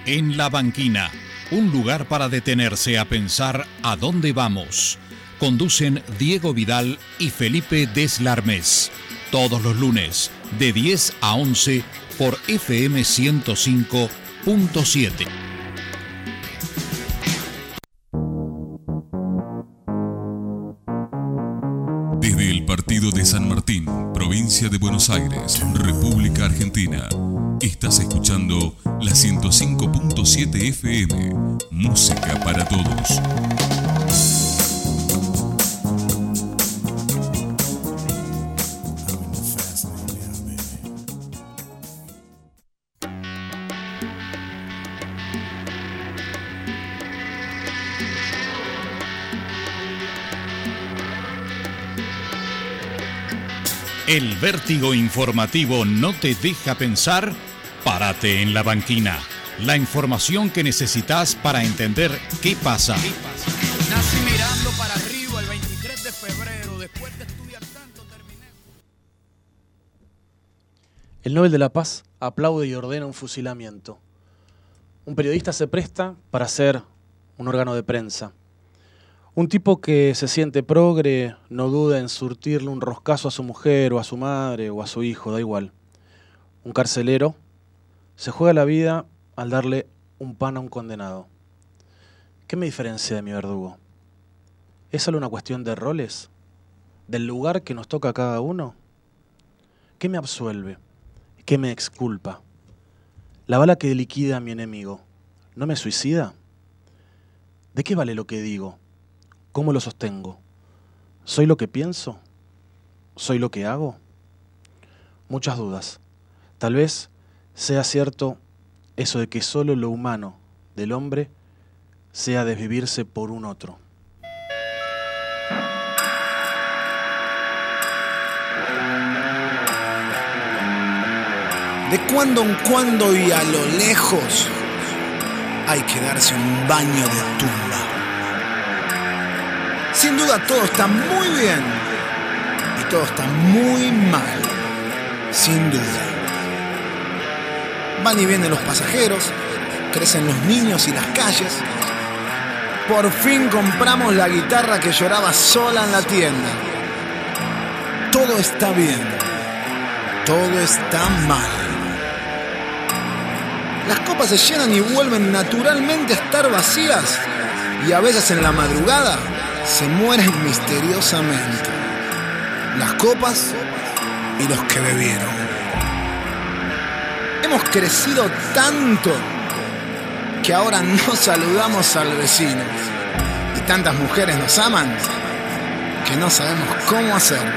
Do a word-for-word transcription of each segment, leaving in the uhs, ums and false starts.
En la Banquina, un lugar para detenerse a pensar a dónde vamos. Conducen Diego Vidal y Felipe Deslarmés. Todos los lunes, de diez a once, por F M ciento cinco punto siete. Desde el partido de San Martín, provincia de Buenos Aires, República Argentina, estás escuchando la ciento cinco punto siete F M, música para todos. El vértigo informativo no te deja pensar. Párate en la Banquina. La información que necesitas para entender qué pasa. ¿Qué pasa? Nací mirando para arriba el veintitrés de febrero. Después de estudiar tanto terminé. El Nobel de la Paz aplaude y ordena un fusilamiento. Un periodista se presta para ser un órgano de prensa. Un tipo que se siente progre no duda en surtirle un roscazo a su mujer o a su madre o a su hijo, da igual. Un carcelero se juega la vida al darle un pan a un condenado. ¿Qué me diferencia de mi verdugo? ¿Es solo una cuestión de roles? ¿Del lugar que nos toca a cada uno? ¿Qué me absuelve? ¿Qué me exculpa? ¿La bala que liquida a mi enemigo no me suicida? ¿De qué vale lo que digo? ¿Cómo lo sostengo? ¿Soy lo que pienso? ¿Soy lo que hago? Muchas dudas. Tal vez sea cierto eso de que solo lo humano del hombre sea desvivirse por un otro. De cuando en cuando y a lo lejos hay que darse un baño de tumba. Sin duda todo está muy bien y todo está muy mal, sin duda. Van y vienen los pasajeros, crecen los niños y las calles. Por fin compramos la guitarra que lloraba sola en la tienda. Todo está bien, todo está mal. Las copas se llenan y vuelven naturalmente a estar vacías y a veces en la madrugada se mueren misteriosamente las copas y los que bebieron. Hemos crecido tanto que ahora no saludamos al vecino y tantas mujeres nos aman que no sabemos cómo hacerlo.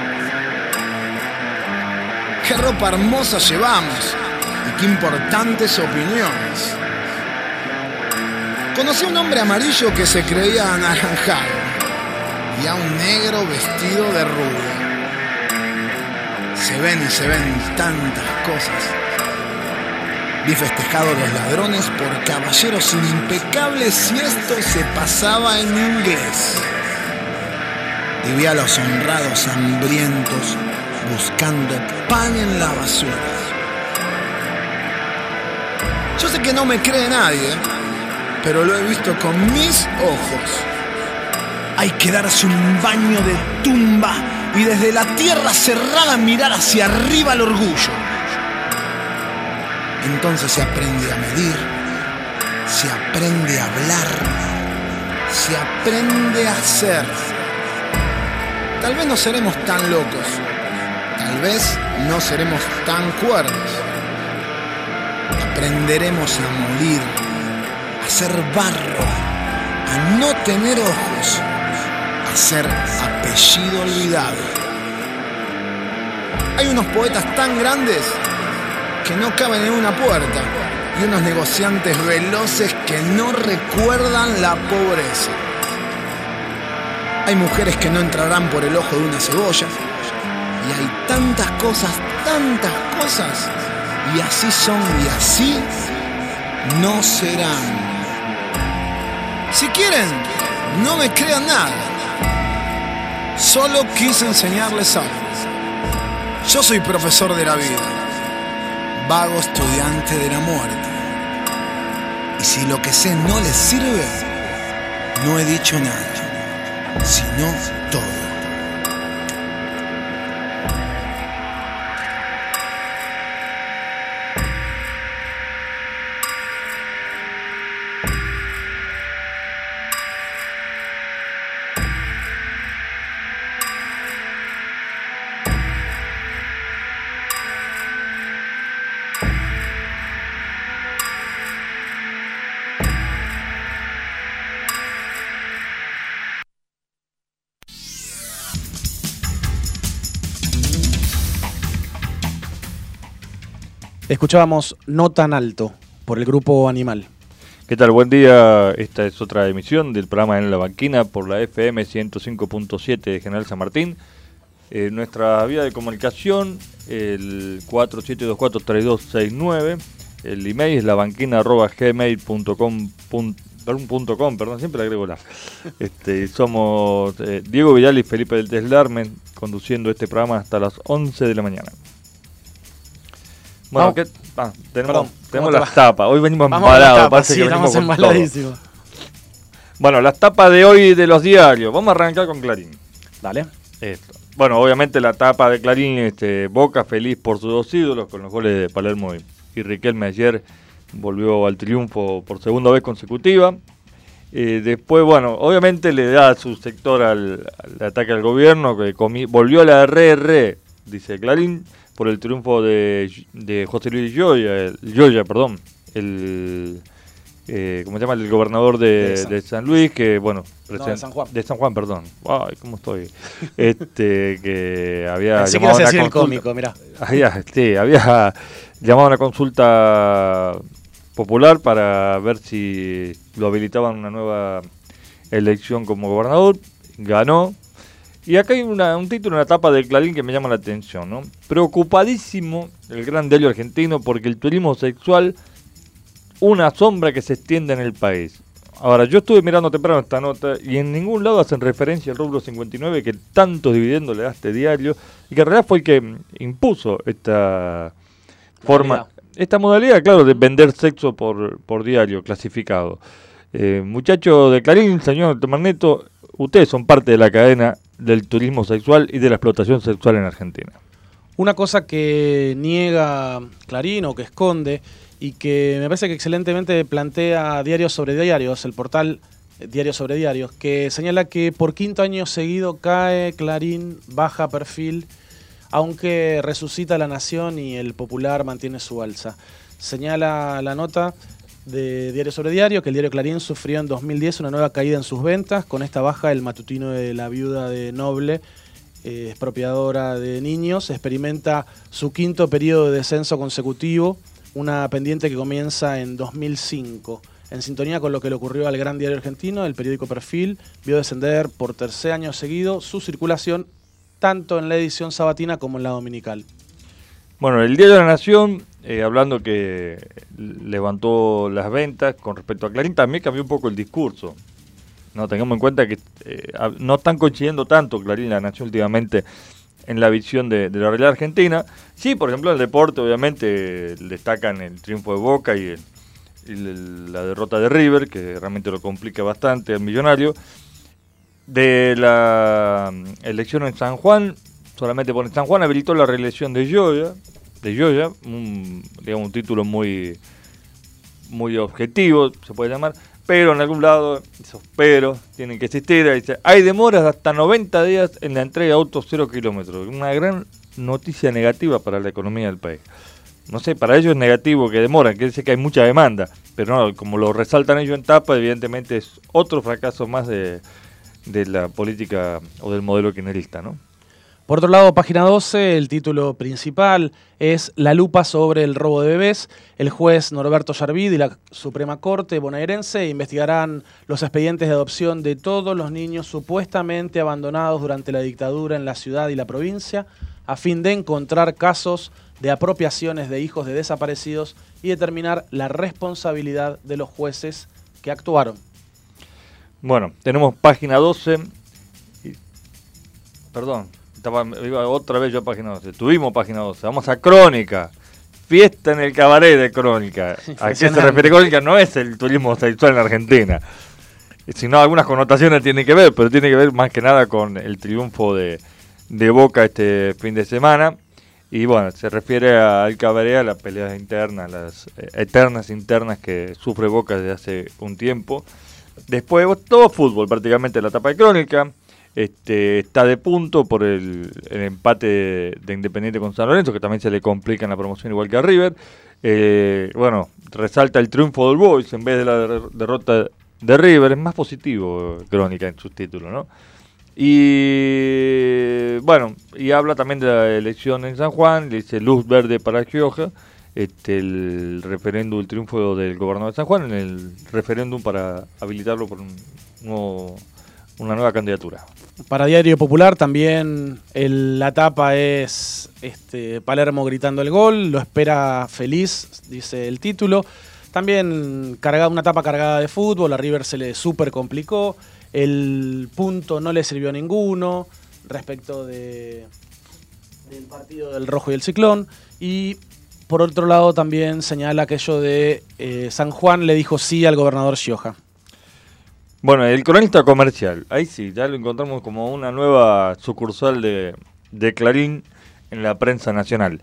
Qué ropa hermosa llevamos y qué importantes opiniones. Conocí a un hombre amarillo que se creía anaranjado y a un negro vestido de rubio. Se ven y se ven tantas cosas. Vi festejados los ladrones por caballeros impecables y esto se pasaba en inglés. Y vi a los honrados hambrientos buscando pan en la basura. Yo sé que no me cree nadie, pero lo he visto con mis ojos. Hay que darse un baño de tumba y desde la tierra cerrada mirar hacia arriba el orgullo. Entonces se aprende a medir, se aprende a hablar, se aprende a ser. Tal vez no seremos tan locos, tal vez no seremos tan cuerdos. Aprenderemos a morir, a ser barro, a no tener ojos, a ser apellido olvidado. Hay unos poetas tan grandes que no caben en una puerta y unos negociantes veloces que no recuerdan la pobreza. Hay mujeres que no entrarán por el ojo de una cebolla y hay tantas cosas, tantas cosas, y así son y así no serán. Si quieren, no me crean nada. Solo quise enseñarles algo. Yo soy profesor de la vida, vago estudiante de la muerte. Y si lo que sé no les sirve, no he dicho nada, sino todo. Escuchábamos No Tan Alto por el grupo Animal. ¿Qué tal? Buen día. Esta es otra emisión del programa En la Banquina por la F M ciento cinco punto siete de General San Martín. Eh, nuestra vía de comunicación, el cuatro siete dos cuatro tres dos seis nueve. El email es labanquina arroba gmail punto com. Punto com, perdón, siempre le agrego la. Este, somos eh, Diego Vidal y Felipe del Teslarme conduciendo este programa hasta las once de la mañana. Bueno, ¿qué? Ah, tenemos, Perdón, tenemos las tapas. Hoy venimos Vamos embalados, tapas, parece sí, que venimos estamos con todo. embaladísimos. Bueno, las tapas de hoy de los diarios. Vamos a arrancar con Clarín. Dale. Esto. Bueno, obviamente la tapa de Clarín, este, Boca feliz por sus dos ídolos con los goles de Palermo y, y Riquelme ayer volvió al triunfo por segunda vez consecutiva. Eh, después, bueno, obviamente le da su sector al, al ataque al gobierno, que comi- volvió a la R R, dice Clarín, por el triunfo de, de José Luis Gioia, el, Gioia, perdón, el, eh, ¿cómo se llama? El gobernador de, de, San. de San Luis, que bueno, no, de San Juan, de San Juan, perdón. Ay, ¿cómo estoy? Este, que había Así llamado que a decir una el consulta, cómico, mirá. había, sí, había llamado a una consulta popular para ver si lo habilitaban una nueva elección como gobernador. Ganó. Y acá hay una, un título, una tapa de Clarín que me llama la atención, ¿no? Preocupadísimo el gran diario argentino porque el turismo sexual, una sombra que se extiende en el país. Ahora, yo estuve mirando temprano esta nota y en ningún lado hacen referencia al rubro cincuenta y nueve que tantos dividendos le da a este diario y que en realidad fue el que impuso esta forma, Modalidad. esta modalidad, claro, de vender sexo por, por diario clasificado. Eh, muchachos de Clarín, señor Tomarneto, ustedes son parte de la cadena del turismo sexual y de la explotación sexual en Argentina. Una cosa que niega Clarín o que esconde y que me parece que excelentemente plantea Diarios sobre Diarios, el portal Diarios sobre Diarios, que señala que por quinto año seguido cae Clarín, baja perfil, aunque resucita La Nación y el Popular mantiene su alza. Señala la nota de Diario sobre Diario que el diario Clarín sufrió en dos mil diez una nueva caída en sus ventas. Con esta baja, el matutino de la viuda de Noble, eh, expropiadora de niños, experimenta su quinto periodo de descenso consecutivo, una pendiente que comienza en dos mil cinco. En sintonía con lo que le ocurrió al gran diario argentino, el periódico Perfil vio descender por tercer año seguido su circulación tanto en la edición sabatina como en la dominical. Bueno, el diario de la Nación, eh, hablando que levantó las ventas con respecto a Clarín, también cambió un poco el discurso. No tengamos en cuenta que eh, no están coincidiendo tanto Clarín y la Nación últimamente en la visión de, de la realidad argentina. Sí, por ejemplo, en el deporte obviamente destacan el triunfo de Boca y, el, y el, la derrota de River, que realmente lo complica bastante al Millonario. De la elección en San Juan, solamente pone San Juan habilitó la reelección de Gioia, de Gioia, un, digamos, un título muy, muy objetivo, se puede llamar, pero en algún lado esos peros tienen que existir. Dice, hay demoras de hasta noventa días en la entrega de autos cero kilómetros. Una gran noticia negativa para la economía del país. No sé, para ellos es negativo que demoran, quiere decir que hay mucha demanda, pero no, como lo resaltan ellos en tapa, evidentemente es otro fracaso más de, de la política o del modelo kirchnerista, ¿no? Por otro lado, página doce, el título principal es La lupa sobre el robo de bebés. El juez Norberto Yarvid y la Suprema Corte bonaerense investigarán los expedientes de adopción de todos los niños supuestamente abandonados durante la dictadura en la ciudad y la provincia, a fin de encontrar casos de apropiaciones de hijos de desaparecidos y determinar la responsabilidad de los jueces que actuaron. Bueno, tenemos página doce. Y, perdón. Estaba, iba otra vez yo a página doce. Tuvimos página doce. Vamos a Crónica. fiesta en el cabaret de Crónica. ¿A qué se refiere Crónica? No es el turismo sexual en Argentina, sino algunas connotaciones tienen que ver, pero tiene que ver más que nada con el triunfo de, de Boca este fin de semana. Y bueno, se refiere al cabaret, a las peleas internas, las eh, eternas internas que sufre Boca desde hace un tiempo. Después todo fútbol, prácticamente la etapa de Crónica. Este, está de punto por el, el empate de, de Independiente con San Lorenzo, que también se le complica en la promoción igual que a River. Eh, bueno, resalta el triunfo del Boys en vez de la der- derrota de River. Es más positivo Crónica en sus títulos, ¿no? Y bueno, y habla también de la elección en San Juan, le dice luz verde para Gioja, este, el referéndum, el triunfo del gobernador de San Juan, en el referéndum para habilitarlo por un nuevo, una nueva candidatura. Para Diario Popular también el, la tapa es este, Palermo gritando el gol, lo espera feliz, dice el título. También cargada, una tapa cargada de fútbol, a River se le súper complicó, el punto no le sirvió a ninguno respecto de, del partido del Rojo y el Ciclón. Y por otro lado también señala aquello de eh, San Juan le dijo sí al gobernador Gioja. Bueno, el cronista comercial, ahí sí, ya lo encontramos como una nueva sucursal de, de Clarín en la prensa nacional.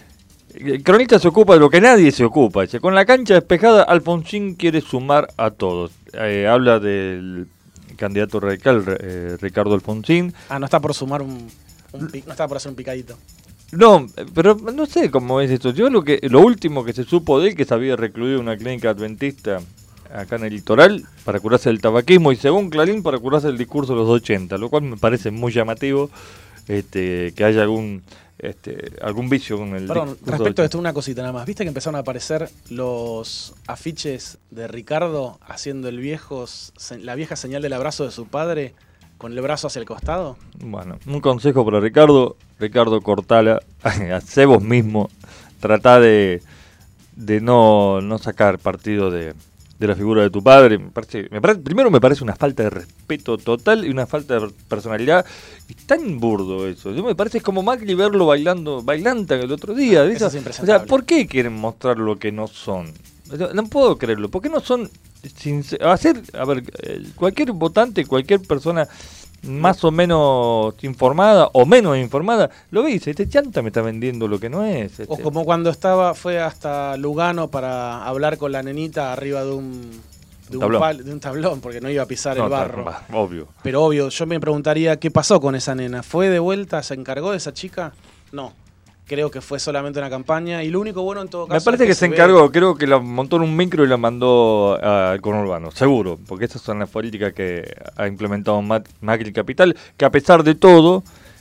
El cronista se ocupa de lo que nadie se ocupa. Dice, con la cancha despejada, Alfonsín quiere sumar a todos. Eh, habla del candidato radical, eh, Ricardo Alfonsín. Ah, no está por sumar un, un no está por hacer un picadito. No, pero no sé cómo es esto. Yo lo que lo último que se supo de él, que se había recluido en una clínica adventista acá en el litoral para curarse del tabaquismo y según Clarín para curarse el discurso de los ochenta, lo cual me parece muy llamativo, este, que haya algún este, algún vicio con el Perdón, discurso respecto de a esto, una cosita nada más. ¿Viste que empezaron a aparecer los afiches de Ricardo haciendo el viejo la vieja señal del abrazo de su padre con el brazo hacia el costado? Bueno, un consejo para Ricardo, Ricardo cortala, hacé vos mismo, tratá de, de no, no sacar partido de, de la figura de tu padre. Me parece, me parece, primero me parece una falta de respeto total y una falta de personalidad. Es tan burdo eso. Yo me parece como Macri verlo bailando, bailanta el otro día. Eso Eso, es o impresentable. sea, ¿por qué quieren mostrar lo que no son? Yo no puedo creerlo. ¿Por qué no son sincer- hacer, a ver, eh, cualquier votante, cualquier persona más o menos informada o menos informada, lo ve y dice, este chanta me está vendiendo lo que no es. Este. O como cuando estaba, fue hasta Lugano para hablar con la nenita arriba de un, de un, Tablón. pal- de un tablón, porque no iba a pisar No, el barro. va, obvio. Pero obvio, yo me preguntaría qué pasó con esa nena. ¿Fue de vuelta? ¿Se encargó de esa chica? No. Creo que fue solamente una campaña. Y lo único bueno en todo caso. Me parece es que, se ve- encargó, creo que la montó en un micro y la mandó al conurbano, seguro, porque esas son las políticas que ha implementado Ma- Macri Capital, que a pesar de todo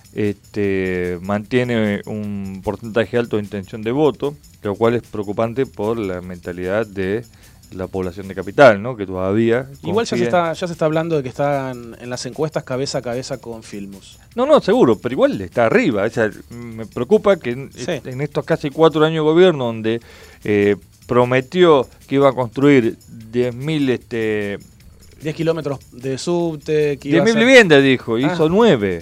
este, mantiene un porcentaje alto de intención de voto, lo cual es preocupante por la mentalidad de la población de Capital, ¿no? Que todavía Igual ya se, confía- está, ya se está hablando de que están en las encuestas cabeza a cabeza con Filmus. No, no, seguro, pero igual está arriba. O sea, me preocupa que en, Sí. en estos casi cuatro años de gobierno, donde eh, prometió que iba a construir diez mil este, diez kilómetros de subte. Que iba diez a mil ser- viviendas, dijo, Ah. hizo nueve.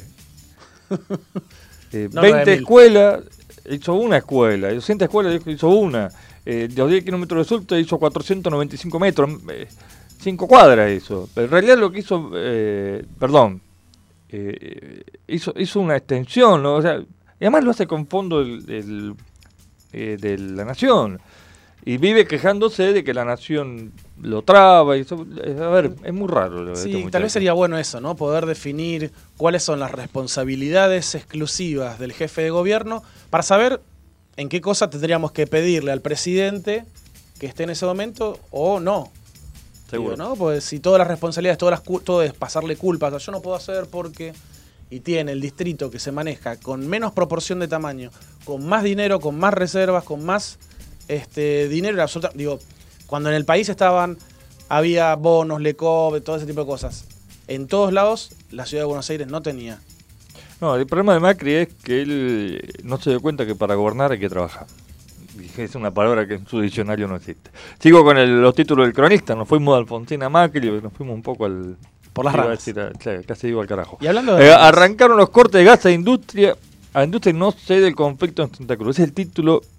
Eh, No, veinte nueve mil. escuelas, hizo una escuela. doscientas escuelas, dijo, hizo una. Eh, los diez kilómetros de subte hizo cuatrocientos noventa y cinco metros. Eh, cinco cuadras hizo. Pero en realidad lo que hizo, eh, perdón, eh, hizo, hizo una extensión, ¿no? O sea, y además lo hace con fondo del, del, eh, de la nación. Y vive quejándose de que la nación lo traba. Y eso, eh, a ver, es muy raro. Lo de este Sí, tal muchacho. vez sería bueno eso, ¿no? Poder definir cuáles son las responsabilidades exclusivas del jefe de gobierno para saber en qué cosa tendríamos que pedirle al presidente que esté en ese momento o no. Seguro. Digo, ¿no? Pues si todas las responsabilidades, todas las cu- todo es pasarle culpas, yo no puedo hacer porque... Y tiene el distrito que se maneja con menos proporción de tamaño, con más dinero, con más reservas, con más este, dinero, absoluta, digo, cuando en el país estaban, había bonos, Lecov, todo ese tipo de cosas. En todos lados, la ciudad de Buenos Aires no tenía. No, el problema de Macri es que él no se dio cuenta que para gobernar hay que trabajar. Y es una palabra que en su diccionario no existe. Sigo con el- los títulos del cronista. Nos fuimos de Alfonsín a Macri, nos fuimos un poco al... Por las iba a ramas. decir, a- claro, casi iba al carajo. Y hablando de Eh, ramas, arrancaron los cortes de gas a industria. A industria no cede el conflicto en Santa Cruz. Es el título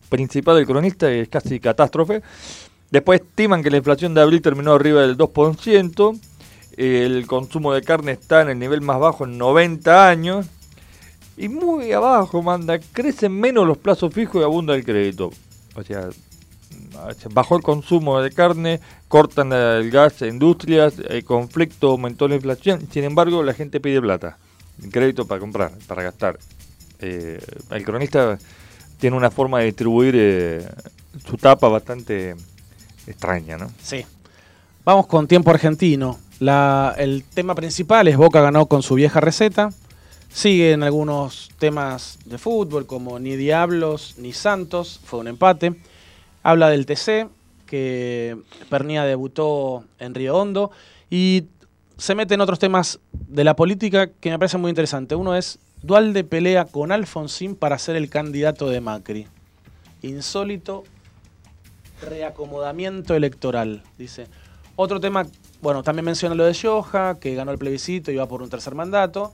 principal del cronista es casi catástrofe. Después estiman que la inflación de abril terminó arriba del dos por ciento. El consumo de carne está en el nivel más bajo en noventa años. Y muy abajo, manda, crecen menos los plazos fijos y abunda el crédito. O sea, bajó el consumo de carne, cortan el gas a industrias, el conflicto aumentó la inflación. Sin embargo, la gente pide plata, crédito para comprar, para gastar. Eh, el cronista tiene una forma de distribuir eh, su tapa bastante extraña, ¿no? Sí. Vamos con tiempo argentino. La, el tema principal es Boca ganó con su vieja receta. Siguen algunos temas de fútbol como ni Diablos ni Santos, fue un empate. Habla del T C, que Pernía debutó en Río Hondo. Y se mete en otros temas de la política que me parece muy interesante. Uno es, Duhalde pelea con Alfonsín para ser el candidato de Macri. Insólito reacomodamiento electoral, dice. Otro tema, bueno, también menciona lo de Gioja, que ganó el plebiscito y va por un tercer mandato.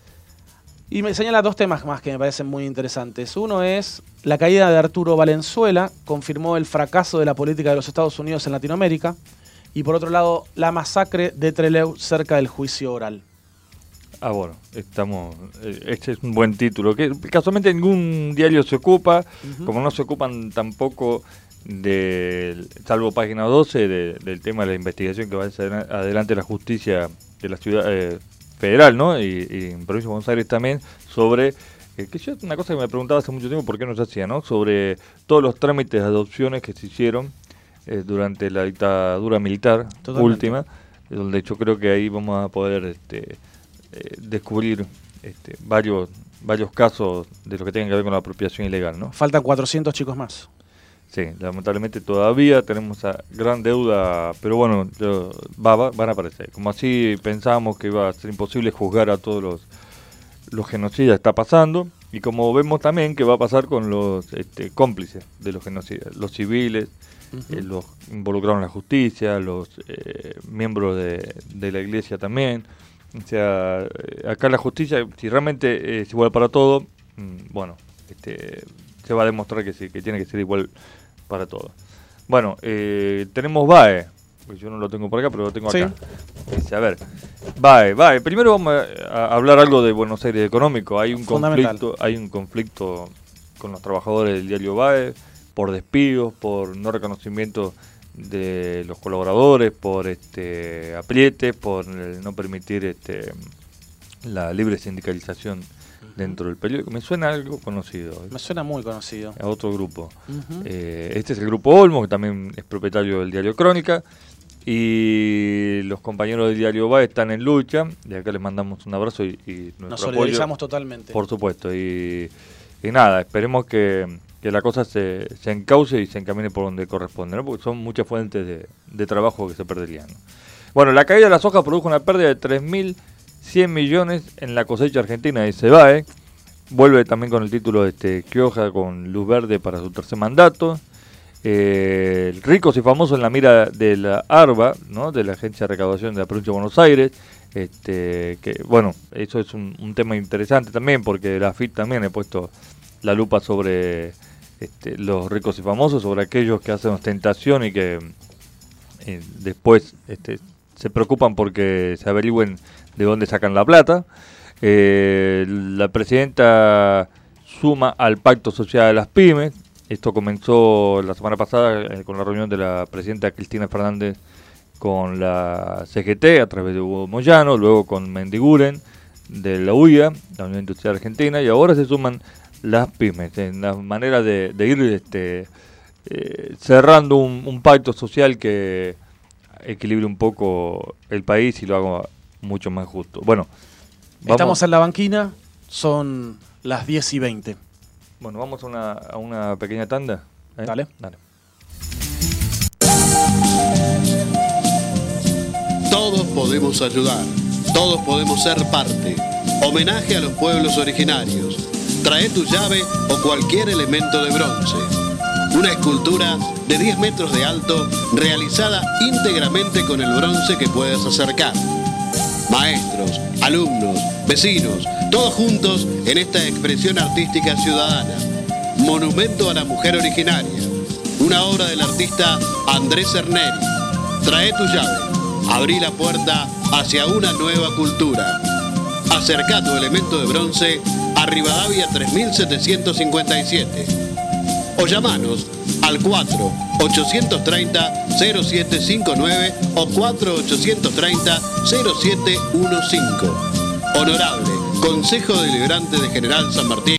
Y me señala dos temas más que me parecen muy interesantes. Uno es la caída de Arturo Valenzuela, confirmó el fracaso de la política de los Estados Unidos en Latinoamérica. Y por otro lado, la masacre de Trelew cerca del juicio oral. Ah, bueno, estamos. Este es un buen título. Que casualmente ningún diario se ocupa, uh-huh. como no se ocupan tampoco, de, salvo página doce, de, del tema de la investigación que va a hacer adelante la justicia de la ciudad. Eh, federal, ¿no? Y, y en Provincia de Buenos Aires también, sobre, eh, que yo una cosa que me preguntaba hace mucho tiempo, ¿por qué no se hacía, no? Sobre todos los trámites de adopciones que se hicieron eh, durante la dictadura militar Totalmente. última, donde yo creo que ahí vamos a poder este, eh, descubrir este, varios, varios casos de lo que tengan que ver con la apropiación ilegal, ¿no? Faltan cuatrocientos chicos más. Sí, lamentablemente todavía tenemos esa gran deuda, pero bueno, yo, va, va, van a aparecer. Como así pensábamos que iba a ser imposible juzgar a todos los, los genocidas, está pasando. Y como vemos también que va a pasar con los este, cómplices de los genocidas, los civiles, uh-huh. eh, los involucrados en la justicia, los eh, miembros de, de la iglesia también. O sea, acá la justicia, si realmente es igual para todo, bueno, este, se va a demostrar que sí, que tiene que ser igual para todos. Bueno, eh, tenemos B A E, pues yo no lo tengo por acá, pero lo tengo acá. Sí. Dice, a ver, B A E, B A E. Primero vamos a, a hablar algo de Buenos Aires económico. Hay un conflicto, hay un conflicto con los trabajadores del diario B A E por despidos, por no reconocimiento de los colaboradores, por este aprietes, por no permitir este la libre sindicalización dentro del periódico. Me suena algo conocido. Me suena muy conocido. A otro grupo. Uh-huh. Eh, este es el grupo Olmo, que también es propietario del diario Crónica. Y los compañeros del diario B A E están en lucha. De acá les mandamos un abrazo y, y nuestro Nos solidarizamos apoyo, totalmente. Por supuesto. Y, y nada, esperemos que, que la cosa se, se encauce y se encamine por donde corresponde, ¿no? Porque son muchas fuentes de, de trabajo que se perderían, ¿no? Bueno, la caída de la soja produjo una pérdida de tres mil cien millones en la cosecha argentina, dice B A E. Vuelve también con el título de este, Gioja con luz verde para su tercer mandato. Eh, ricos y famosos en la mira de la ARBA, ¿no? De la Agencia de Recaudación de la Provincia de Buenos Aires. Este, que bueno, eso es un, un tema interesante también, porque la A F I P también ha puesto la lupa sobre este, los ricos y famosos, sobre aquellos que hacen ostentación y que eh, después este, se preocupan porque se averigüen de dónde sacan la plata. Eh, la presidenta suma al Pacto Social de las Pymes. Esto comenzó la semana pasada eh, con la reunión de la presidenta Cristina Fernández con la C G T a través de Hugo Moyano, luego con Mendiguren de la U I A, la Unión Industrial Argentina, y ahora se suman las pymes en la manera de, de ir este, eh, cerrando un, un pacto social que equilibre un poco el país y lo haga mucho más justo. Bueno, vamos. Estamos en la banquina, son las diez y veinte. Bueno, vamos a una, a una pequeña tanda. ¿eh? Dale. Dale. Todos podemos ayudar, todos podemos ser parte. Homenaje a los pueblos originarios. Trae tu llave o cualquier elemento de bronce. Una escultura de diez metros de alto realizada íntegramente con el bronce que puedes acercar. Maestros, alumnos, vecinos, todos juntos en esta expresión artística ciudadana. Monumento a la Mujer Originaria, una obra del artista Andrés Cerneri. Trae tu llave, abrí la puerta hacia una nueva cultura. Acerca tu elemento de bronce a Rivadavia tres mil setecientos cincuenta y siete. O llamanos al cuatro ochocientos treinta cero siete cinco nueve o cuatro ochocientos treinta cero siete quince. Honorable Consejo Deliberante de General San Martín.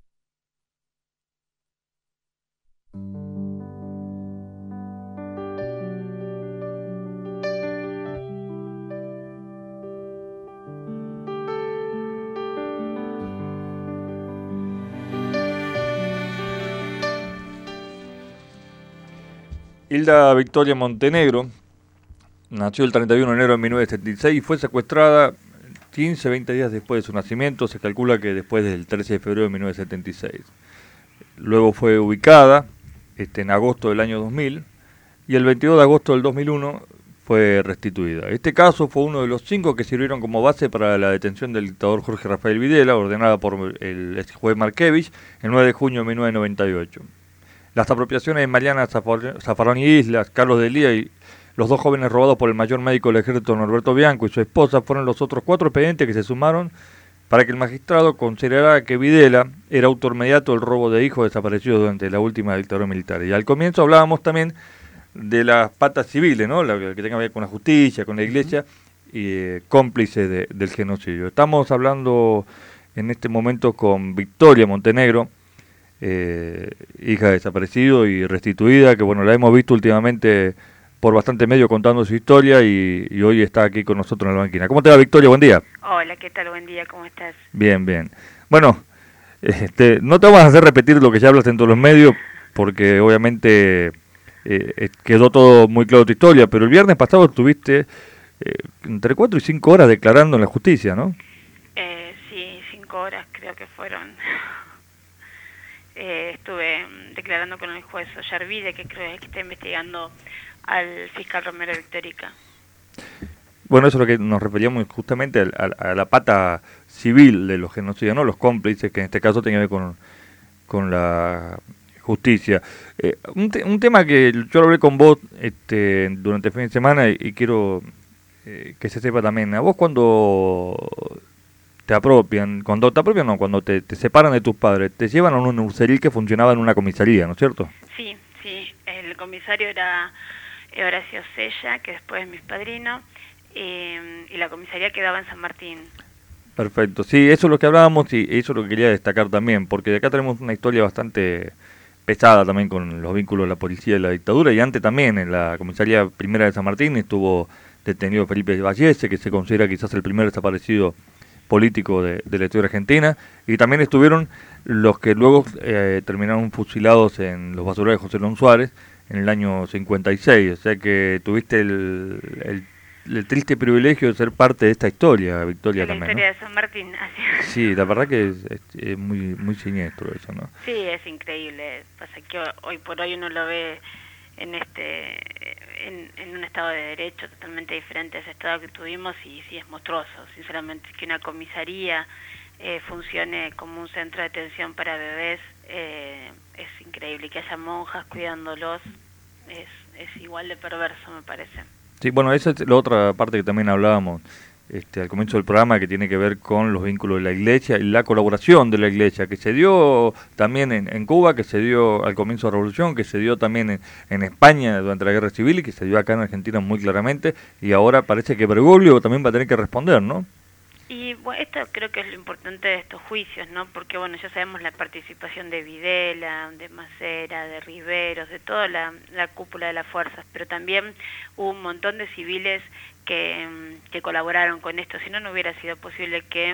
Hilda Victoria Montenegro nació el treinta y uno de enero de mil novecientos setenta y seis y fue secuestrada quince, veinte días después de su nacimiento. Se calcula que después del trece de febrero de mil novecientos setenta y seis. Luego fue ubicada este, en agosto del año dos mil y el veintidós de agosto del dos mil uno fue restituida. Este caso fue uno de los cinco que sirvieron como base para la detención del dictador Jorge Rafael Videla, ordenada por el ex juez Markevich el nueve de junio de mil novecientos noventa y ocho. Las apropiaciones de Mariana Zaffaroni Islas, Carlos Delía y los dos jóvenes robados por el mayor médico del ejército Norberto Bianco y su esposa fueron los otros cuatro expedientes que se sumaron para que el magistrado considerara que Videla era autor inmediato del robo de hijos desaparecidos durante la última dictadura militar. Y al comienzo hablábamos también de las patas civiles, ¿no? La que tenga que ver con la justicia, con la iglesia, y eh, cómplices de, del genocidio. Estamos hablando en este momento con Victoria Montenegro, Eh, hija de desaparecido y restituida, que bueno, la hemos visto últimamente por bastante medio contando su historia y, y hoy está aquí con nosotros en la banquina. ¿Cómo te va, Victoria? Buen día. Hola, ¿qué tal? Buen día, ¿cómo estás? Bien, bien. Bueno, este, no te vamos a hacer repetir lo que ya hablas en todos los medios, porque obviamente eh, quedó todo muy claro tu historia, pero el viernes pasado estuviste eh, entre cuatro y cinco horas declarando en la justicia, ¿no? Eh, sí, cinco horas creo que fueron. Eh, estuve declarando con el juez Ollarvide, que creo que está investigando al fiscal Romero Victorica. Bueno, eso es lo que nos referíamos justamente a, a, a la pata civil de los genocidios, ¿no? Los cómplices, que en este caso tenía que ver con, con la justicia. Eh, un, te, un tema que yo hablé con vos este, durante el fin de semana y, y quiero eh, que se sepa también. A vos cuando te apropian, cuando te apropian no, cuando te, te separan de tus padres, te llevan a un urseril que funcionaba en una comisaría, ¿no es cierto? Sí, sí, el comisario era Horacio Sella, que después es mi padrino, eh, y la comisaría quedaba en San Martín. Perfecto, sí, eso es lo que hablábamos y eso es lo que quería destacar también, porque de acá tenemos una historia bastante pesada también con los vínculos de la policía y la dictadura, y antes también en la comisaría primera de San Martín estuvo detenido Felipe Vallese, que se considera quizás el primer desaparecido político de, de la historia argentina, y también estuvieron los que luego eh, terminaron fusilados en los basureros de José León Suárez en el año cincuenta y seis, o sea que tuviste el, el, el triste privilegio de ser parte de esta historia, Victoria, de la también, historia ¿no? de San Martín, así es. Sí, la verdad que es, es, es muy muy siniestro eso, ¿no? Sí, es increíble, pasa que hoy por hoy uno lo ve en este en, en un estado de derecho totalmente diferente a ese estado que tuvimos y sí es monstruoso, sinceramente, que una comisaría eh, funcione como un centro de detención para bebés eh, es increíble, que haya monjas cuidándolos es, es igual de perverso, me parece. Sí, bueno, esa es la otra parte que también hablábamos este, al comienzo del programa, que tiene que ver con los vínculos de la iglesia y la colaboración de la iglesia, que se dio también en, en Cuba, que se dio al comienzo de la Revolución, que se dio también en, en España durante la Guerra Civil y que se dio acá en Argentina muy claramente, y ahora parece que Bergoglio también va a tener que responder, ¿no? Y bueno, esto creo que es lo importante de estos juicios, ¿no? Porque bueno, ya sabemos la participación de Videla, de Macera, de Riveros, de toda la, la cúpula de las fuerzas, pero también hubo un montón de civiles que, que colaboraron con esto, si no, no hubiera sido posible que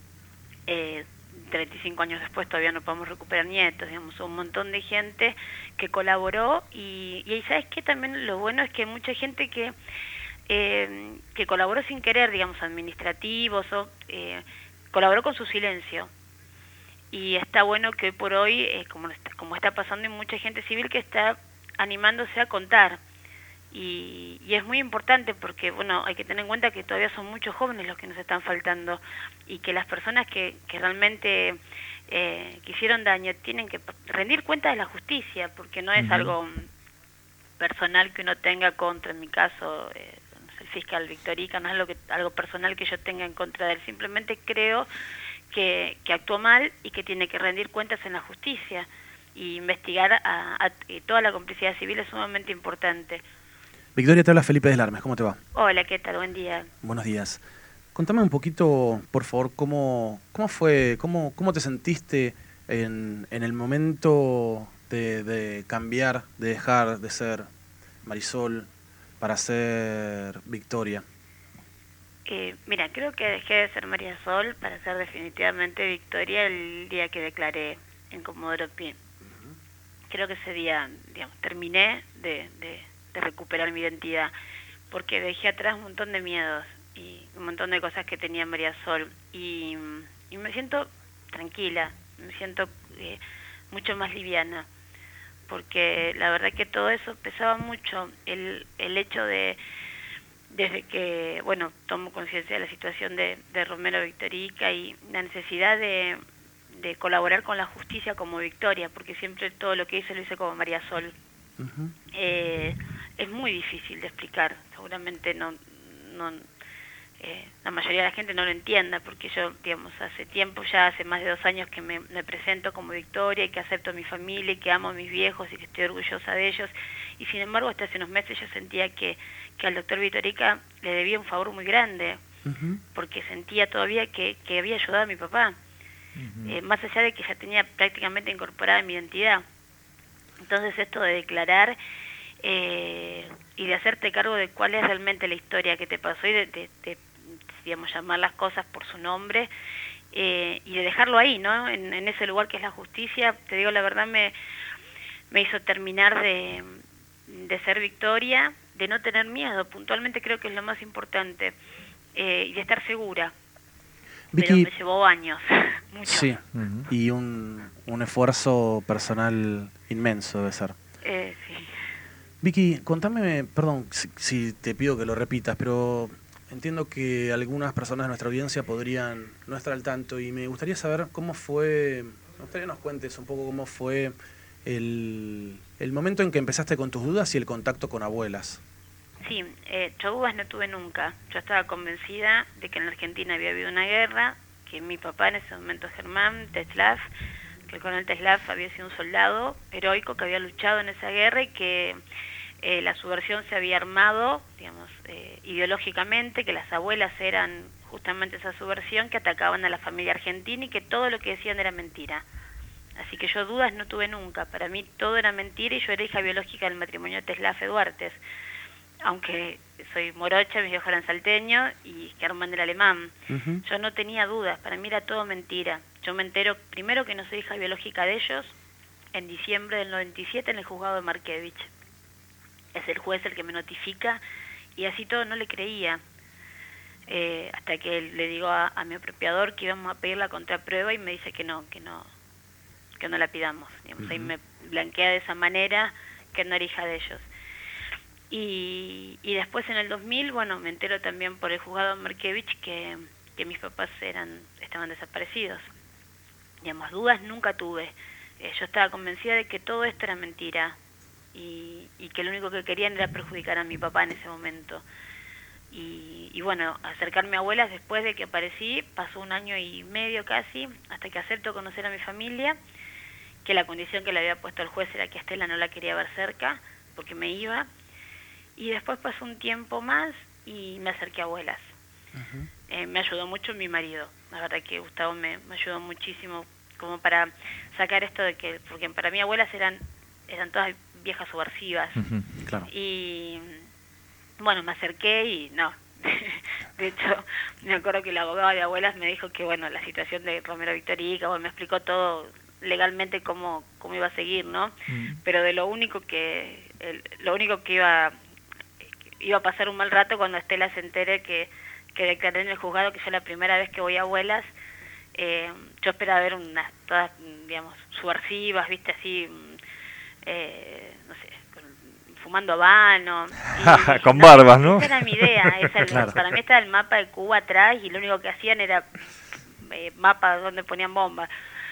eh, treinta y cinco años después todavía no podamos recuperar nietos, digamos, un montón de gente que colaboró y, y ¿sabes qué? También lo bueno es que mucha gente que Eh, que colaboró sin querer, digamos, administrativos, o eh, colaboró con su silencio. Y está bueno que hoy por hoy, eh, como, está, como está pasando, hay mucha gente civil que está animándose a contar. Y, y es muy importante porque, bueno, hay que tener en cuenta que todavía son muchos jóvenes los que nos están faltando y que las personas que, que realmente eh, que hicieron daño tienen que rendir cuenta de la justicia, porque no es Ujú. algo personal que uno tenga contra, en mi caso, eh, el fiscal Victorica, no es algo, que, algo personal que yo tenga en contra de él, simplemente creo que, que actuó mal y que tiene que rendir cuentas en la justicia, y investigar a, a, a toda la complicidad civil es sumamente importante. Victoria, te habla Felipe Deslarmes, ¿cómo te va? Hola, ¿qué tal? Buen día. Buenos días. Contame un poquito, por favor, cómo, cómo fue, cómo, cómo te sentiste en, en el momento de, de cambiar, de dejar de ser Marisol para ser Victoria. Eh, mira, creo que dejé de ser María Sol para ser definitivamente Victoria el día que declaré en Comodoro Pi. Creo que ese día, digamos, terminé de, de, de recuperar mi identidad, porque dejé atrás un montón de miedos y un montón de cosas que tenía María Sol, y, y me siento tranquila, me siento eh, mucho más liviana, porque la verdad que todo eso pesaba mucho, el, el hecho de, desde que, bueno, tomo conciencia de la situación de, de Romero Victorica y la necesidad de, de colaborar con la justicia como Victoria, porque siempre todo lo que hice lo hice como María Sol. Uh-huh. Eh, es muy difícil de explicar, seguramente no, no eh, la mayoría de la gente no lo entienda, porque yo, digamos, hace tiempo, ya hace más de dos años que me, me presento como Victoria y que acepto a mi familia y que amo a mis viejos y que estoy orgullosa de ellos, y sin embargo hasta hace unos meses yo sentía que, que al doctor Victorica le debía un favor muy grande, Uh-huh. porque sentía todavía que, que había ayudado a mi papá, Ujú. eh, más allá de que ya tenía prácticamente incorporada mi identidad. Entonces esto de declarar eh, y de hacerte cargo de cuál es realmente la historia que te pasó y de, de, de digamos, llamar las cosas por su nombre, eh, y de dejarlo ahí, ¿no? En, en ese lugar que es la justicia, te digo la verdad, me, me hizo terminar de, de ser Victoria, de no tener miedo, puntualmente creo que es lo más importante, eh, y de estar segura. Vicky, pero me llevó años, mucho. sí, Ujú. y un, un esfuerzo personal inmenso debe ser. Eh, sí. Vicky, contame, perdón si, si te pido que lo repitas, pero entiendo que algunas personas de nuestra audiencia podrían no estar al tanto y me gustaría saber cómo fue, me gustaría que nos cuentes un poco cómo fue el, el momento en que empezaste con tus dudas y el contacto con abuelas. Sí, eh, yo dudas no tuve nunca. Yo estaba convencida de que en la Argentina había habido una guerra, que mi papá en ese momento, Germán Tetzlaff, que el coronel Tetzlaff había sido un soldado heroico que había luchado en esa guerra y que eh, la subversión se había armado, digamos, eh, ideológicamente, que las abuelas eran justamente esa subversión, que atacaban a la familia argentina y que todo lo que decían era mentira. Así que yo dudas no tuve nunca. Para mí todo era mentira y yo era hija biológica del matrimonio Tetzlaff-Duartes. Aunque soy morocha, mis viejos eran salteños y Germán era alemán. Uh-huh. Yo no tenía dudas, para mí era todo mentira. Yo me entero primero que no soy hija biológica de ellos en diciembre del noventa y siete en el juzgado de Markevich. Es el juez el que me notifica y así todo no le creía. Eh, hasta que le digo a, a mi apropiador que íbamos a pedir la contraprueba y me dice que no, que no, que no la pidamos. Digamos, uh-huh. Ahí me blanquea de esa manera que no era hija de ellos. Y, y después en el dos mil, bueno, me entero también por el juzgado de Markevich que, que mis papás eran estaban desaparecidos. Digamos, dudas nunca tuve. Eh, yo estaba convencida de que todo esto era mentira y, y que lo único que querían era perjudicar a mi papá en ese momento. Y, y bueno, acercarme a abuelas después de que aparecí, pasó un año y medio casi, hasta que acepto conocer a mi familia, que la condición que le había puesto el juez era que a Estela no la quería ver cerca, porque me iba. Y después pasó un tiempo más y me acerqué a abuelas. Uh-huh. Eh, me ayudó mucho mi marido. La verdad que Gustavo me, me ayudó muchísimo como para sacar esto de que, porque para mí abuelas eran eran todas viejas subversivas. Uh-huh. Claro. Y bueno, me acerqué y no. De hecho, me acuerdo que el abogado de abuelas me dijo que bueno, la situación de Romero Victorica, bueno, me explicó todo legalmente cómo, cómo iba a seguir, ¿no? Uh-huh. Pero de lo único que el, lo único que iba iba a pasar un mal rato cuando Estela se entere que, que declaré en el juzgado que yo la primera vez que voy a abuelas, eh, yo esperaba ver unas, todas, digamos, subversivas, viste, así, eh, no sé, con, fumando habano. Y, con no, barbas, ¿no? Esa era mi idea, esa, Claro. Para mí estaba el mapa de Cuba atrás y lo único que hacían era eh, mapas donde ponían bombas.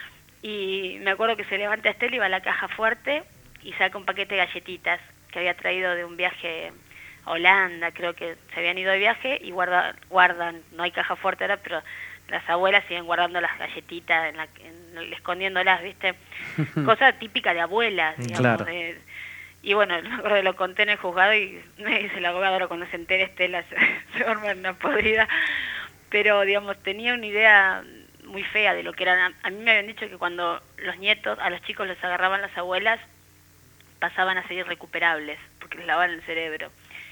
Y me acuerdo que se levanta Estela y va a la caja fuerte y saca un paquete de galletitas que había traído de un viaje a Holanda, creo que se habían ido de viaje y guarda, guardan, no hay caja fuerte ahora, pero las abuelas siguen guardando las galletitas, en la, en, escondiéndolas, ¿viste? Cosa típica de abuelas, digamos. Claro. De, y bueno, me acuerdo que lo conté en el juzgado y me dice el abogado, ahora cuando se entere Estela se, se arma una podrida. Pero, digamos, tenía una idea muy fea de lo que eran. A mí me habían dicho que cuando los nietos, a los chicos los agarraban las abuelas, pasaban a ser irrecuperables, porque les lavaban el cerebro.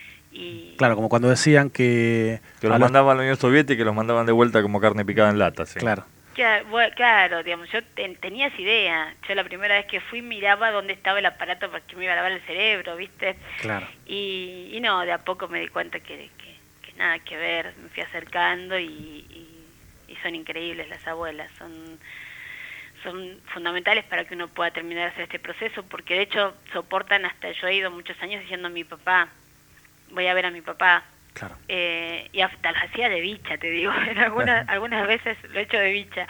Y Claro, como cuando decían que... Que los a los- mandaban a la Unión Soviética y que los mandaban de vuelta como carne picada en lata. Sí. Claro. Claro, bueno, claro, digamos, yo ten- tenía esa idea. Yo la primera vez que fui miraba dónde estaba el aparato para que me iba a lavar el cerebro, ¿viste? Claro. Y, y no, de a poco me di cuenta que, que, que nada que ver, me fui acercando y, y, y son increíbles las abuelas, son son fundamentales para que uno pueda terminar de hacer este proceso, porque de hecho soportan hasta, yo he ido muchos años diciendo a mi papá, voy a ver a mi papá, Claro. eh, y hasta lo hacía de bicha, te digo, en algunas, algunas veces lo he hecho de bicha,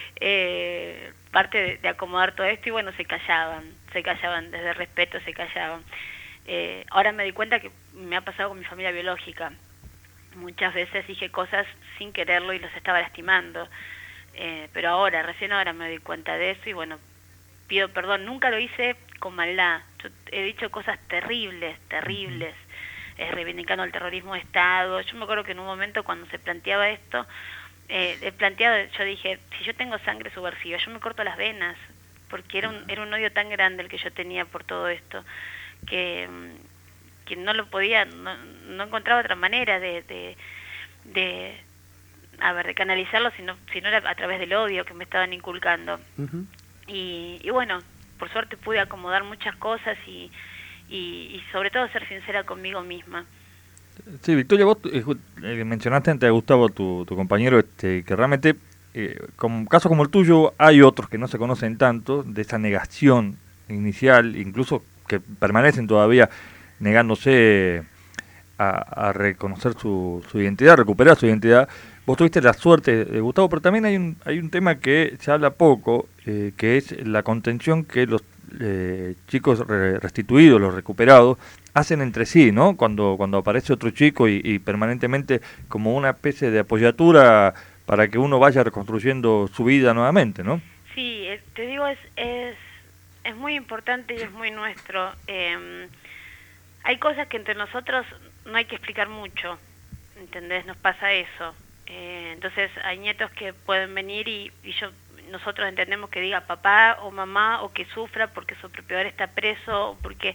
eh, parte de, de acomodar todo esto, y bueno, se callaban, se callaban, desde respeto se callaban. Eh, ahora me di cuenta que me ha pasado con mi familia biológica, muchas veces dije cosas sin quererlo y los estaba lastimando, eh, pero ahora, recién ahora me doy cuenta de eso y bueno, pido perdón, nunca lo hice con maldad, yo he dicho cosas terribles, terribles, eh, reivindicando el terrorismo de Estado. Yo me acuerdo que en un momento cuando se planteaba esto, eh, he planteado, yo dije, si yo tengo sangre subversiva, yo me corto las venas, porque era un, era un odio tan grande el que yo tenía por todo esto, que, que no lo podía, no, no encontraba otra manera de, de, de, a ver, de canalizarlo, sino, sino era a través del odio que me estaban inculcando. Ujú. Y, y bueno, por suerte pude acomodar muchas cosas y, y, y sobre todo ser sincera conmigo misma. Sí, Victoria, vos eh, ju- eh, mencionaste antes a Gustavo, tu, tu compañero, este, que realmente, eh, como casos como el tuyo, hay otros que no se conocen tanto, de esa negación inicial, incluso que permanecen todavía negándose a, a reconocer su, su identidad, recuperar su identidad. Vos tuviste la suerte, eh, Gustavo, pero también hay un, hay un tema que se habla poco, eh, que es la contención que los eh, chicos re- restituidos, los recuperados, hacen entre sí, ¿no? Cuando cuando aparece otro chico y, y permanentemente como una especie de apoyatura para que uno vaya reconstruyendo su vida nuevamente, ¿no? Sí, eh, te digo, es, es, es muy importante y es muy nuestro. Eh, hay cosas que entre nosotros no hay que explicar mucho, ¿entendés? Nos pasa eso. Eh, entonces hay nietos que pueden venir y, y yo nosotros entendemos que diga papá o mamá o que sufra porque su propiedad está preso o porque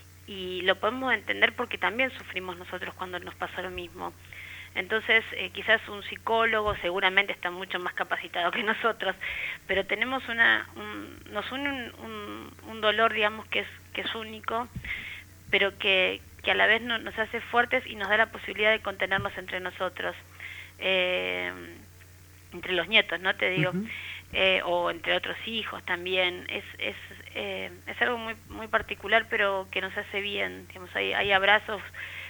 y lo podemos entender porque también sufrimos nosotros cuando nos pasa lo mismo. Entonces eh, quizás un psicólogo seguramente está mucho más capacitado que nosotros, pero tenemos una un, nos une un, un, un dolor, digamos, que es que es único, pero que, que a la vez no, nos hace fuertes y nos da la posibilidad de contenernos entre nosotros. Eh, entre los nietos, ¿no? Te digo, Ujú. eh, o entre otros hijos también, es es eh, es algo muy muy particular, pero que nos hace bien, digamos, hay, hay abrazos,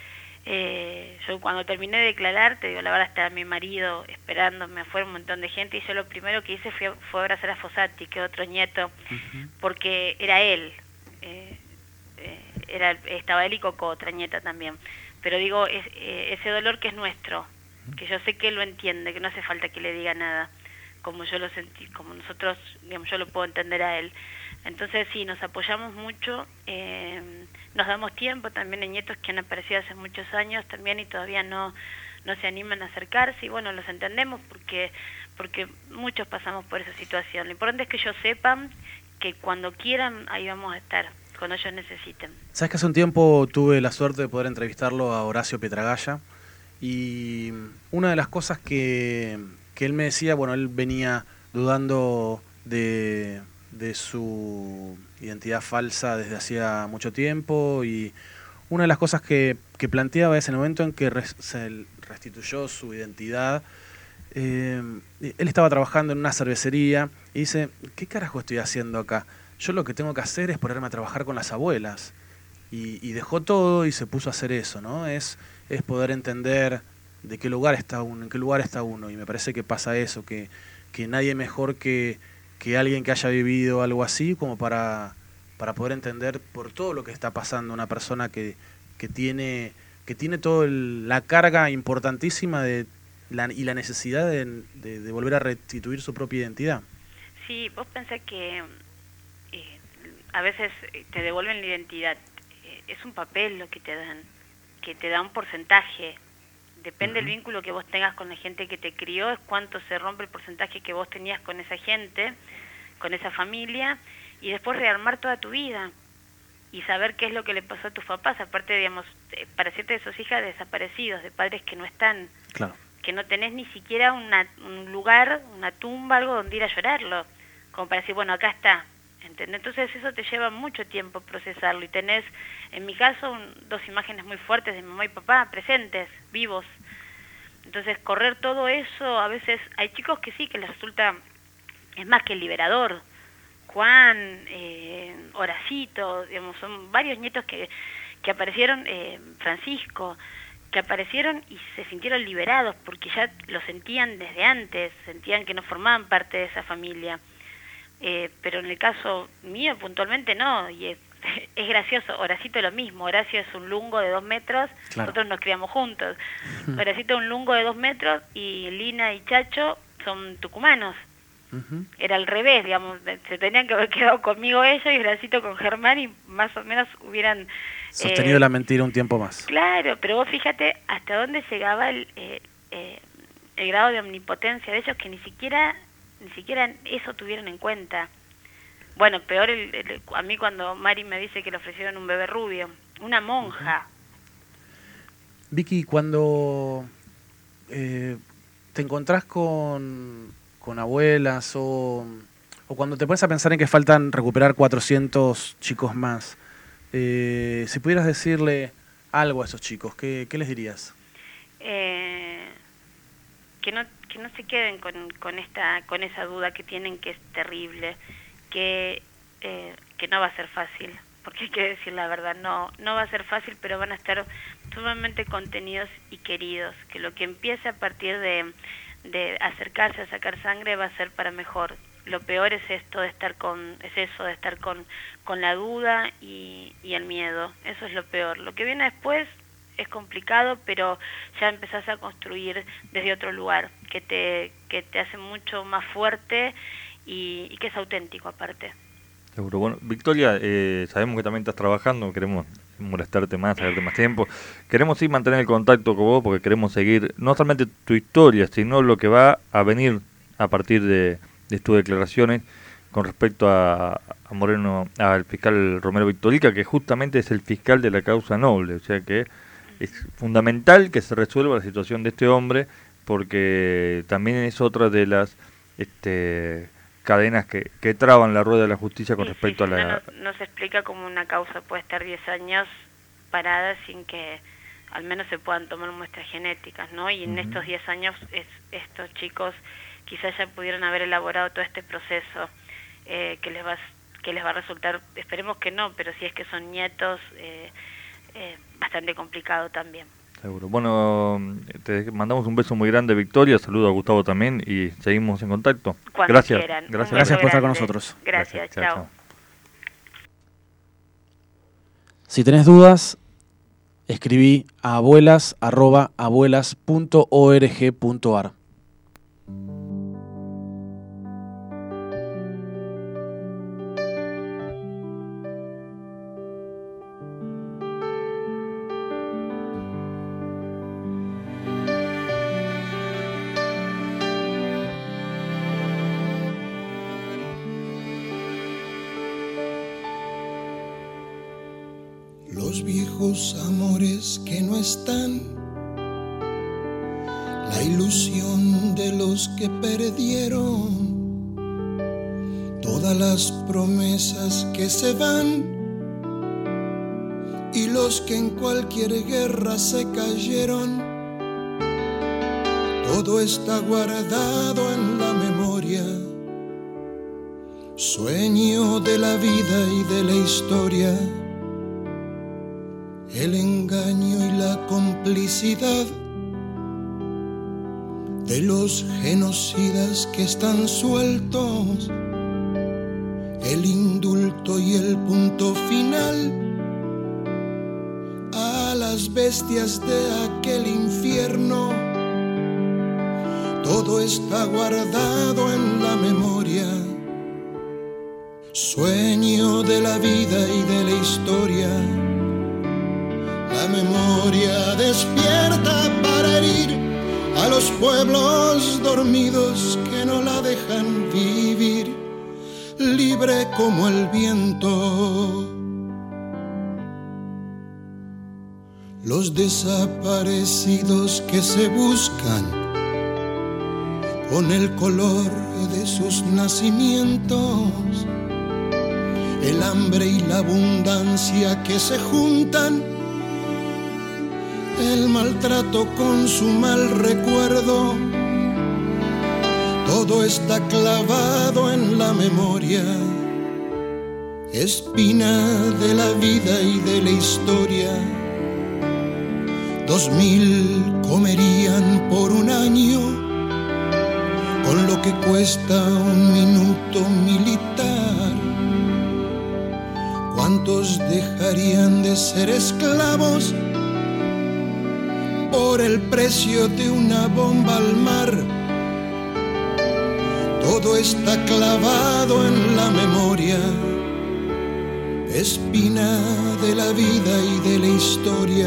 eh, yo cuando terminé de declarar, te digo, la verdad estaba mi marido esperándome, fue un montón de gente, y yo lo primero que hice fue, fue abrazar a Fossati, que es otro nieto, porque era él, eh, eh, era estaba él y Coco, otra nieta también, pero digo, es, eh, ese dolor que es nuestro, que yo sé que él lo entiende, que no hace falta que le diga nada, como yo lo sentí, como nosotros, digamos, yo lo puedo entender a él. Entonces sí, nos apoyamos mucho, eh, nos damos tiempo, también hay nietos que han aparecido hace muchos años también y todavía no, no se animan a acercarse, y bueno, los entendemos porque, porque muchos pasamos por esa situación. Lo importante es que ellos sepan que cuando quieran, ahí vamos a estar, cuando ellos necesiten. Sabes que hace un tiempo tuve la suerte de poder entrevistarlo a Horacio Pietragalla, y una de las cosas que, que él me decía, bueno, él venía dudando de, de su identidad falsa desde hacía mucho tiempo, y una de las cosas que, que planteaba es en el momento en que res, se restituyó su identidad, eh, él estaba trabajando en una cervecería y dice, ¿qué carajo estoy haciendo acá? Yo lo que tengo que hacer es ponerme a trabajar con las abuelas. Y, y dejó todo y se puso a hacer eso, ¿no? Es, es poder entender de qué lugar está uno, en qué lugar está uno. Y me parece que pasa eso, que, que nadie mejor que, que alguien que haya vivido algo así, como para, para poder entender por todo lo que está pasando una persona que, que tiene, que tiene toda la carga importantísima de la, y la necesidad de, de, de volver a restituir su propia identidad. Sí, vos pensás que eh, a veces te devuelven la identidad. Eh, es un papel lo que te dan, que te da un porcentaje. Depende del uh-huh. vínculo que vos tengas con la gente que te crió, es cuánto se rompe el porcentaje que vos tenías con esa gente, con esa familia, y después rearmar toda tu vida y saber qué es lo que le pasó a tus papás, aparte, digamos, para decirte de sus hijas desaparecidos, de padres que no están, claro. que no tenés ni siquiera una, un lugar, una tumba, algo donde ir a llorarlo, como para decir, bueno, acá está, ¿entendés? Entonces eso te lleva mucho tiempo procesarlo, y tenés, en mi caso, un, dos imágenes muy fuertes de mamá y papá presentes, vivos. Entonces correr todo eso, a veces hay chicos que sí, que les resulta, es más que liberador. Juan, eh, Horacito, digamos, son varios nietos que, que aparecieron, eh, Francisco, que aparecieron y se sintieron liberados porque ya lo sentían desde antes, sentían que no formaban parte de esa familia. Eh, pero en el caso mío puntualmente no, y es, es gracioso. Horacito lo mismo, Horacio es un lungo de dos metros, claro. Nosotros nos criamos juntos. Horacito es un lungo de dos metros y Lina y Chacho son tucumanos. Uh-huh. Era al revés, digamos, se tenían que haber quedado conmigo ellos y Horacito con Germán, y más o menos hubieran sostenido eh, la mentira un tiempo más. Claro, pero vos fíjate hasta dónde llegaba el, eh, eh, el grado de omnipotencia de ellos, que ni siquiera ni siquiera eso tuvieron en cuenta. Bueno, peor el, el, a mí cuando Mari me dice que le ofrecieron un bebé rubio, una monja. Uh-huh. Vicky, cuando eh, te encontrás con, con abuelas o, o cuando te pones a pensar en que faltan recuperar cuatrocientos chicos más, eh, si pudieras decirle algo a esos chicos, ¿qué, qué les dirías? Eh, que no que no se queden con, con esta con esa duda que tienen, que es terrible, que eh, que no va a ser fácil, porque hay que decir la verdad, no no va a ser fácil, pero van a estar sumamente contenidos y queridos, que lo que empiece a partir de, de acercarse a sacar sangre va a ser para mejor. Lo peor es esto de estar con es eso de estar con con la duda y, y el miedo, eso es lo peor. Lo que viene después es complicado, pero ya empezás a construir desde otro lugar, que te que te hace mucho más fuerte y, y que es auténtico aparte. Seguro. Bueno, Victoria, eh, sabemos que también estás trabajando, queremos molestarte más, hacerte más tiempo. Queremos sí mantener el contacto con vos porque queremos seguir no solamente tu historia, sino lo que va a venir a partir de, de tus declaraciones con respecto a, a Moreno, al fiscal Romero Victorica, que justamente es el fiscal de la causa noble, o sea que es fundamental que se resuelva la situación de este hombre, porque también es otra de las este, cadenas que, que traban la rueda de la justicia con sí, respecto sí, a la... No, no se explica cómo una causa puede estar diez años parada sin que al menos se puedan tomar muestras genéticas, ¿no? Y en uh-huh. estos diez años es, estos chicos quizás ya pudieron haber elaborado todo este proceso eh, que les va que les va a resultar, esperemos que no, pero si es que son nietos... Eh, Eh, bastante complicado también. Seguro. Bueno, te mandamos un beso muy grande, Victoria, saludo a Gustavo también y seguimos en contacto. Cuando gracias. Quieran. Gracias. Gracias por estar con nosotros. Gracias, gracias. Chao, chao. Si tenés dudas, escribí a abuelas arroba abuelas punto org punto ar. Los viejos amores que no están, la ilusión de los que perdieron, todas las promesas que se van y los que en cualquier guerra se cayeron, todo está guardado en la memoria, sueño de la vida y de la historia. El engaño y la complicidad de los genocidas que están sueltos el indulto y el punto final a las bestias de aquel infierno. Todo está guardado en la memoria, sueño de la vida y de la historia. La memoria despierta para herir a los pueblos dormidos que no la dejan vivir, libre como el viento. Los desaparecidos que se buscan con el color de sus nacimientos, el hambre y la abundancia que se juntan, el maltrato con su mal recuerdo, todo está clavado en la memoria, espina de la vida y de la historia. Dos mil comerían por un año con lo que cuesta un minuto militar. ¿Cuántos dejarían de ser esclavos por el precio de una bomba al mar? Todo está clavado en la memoria, espina de la vida y de la historia.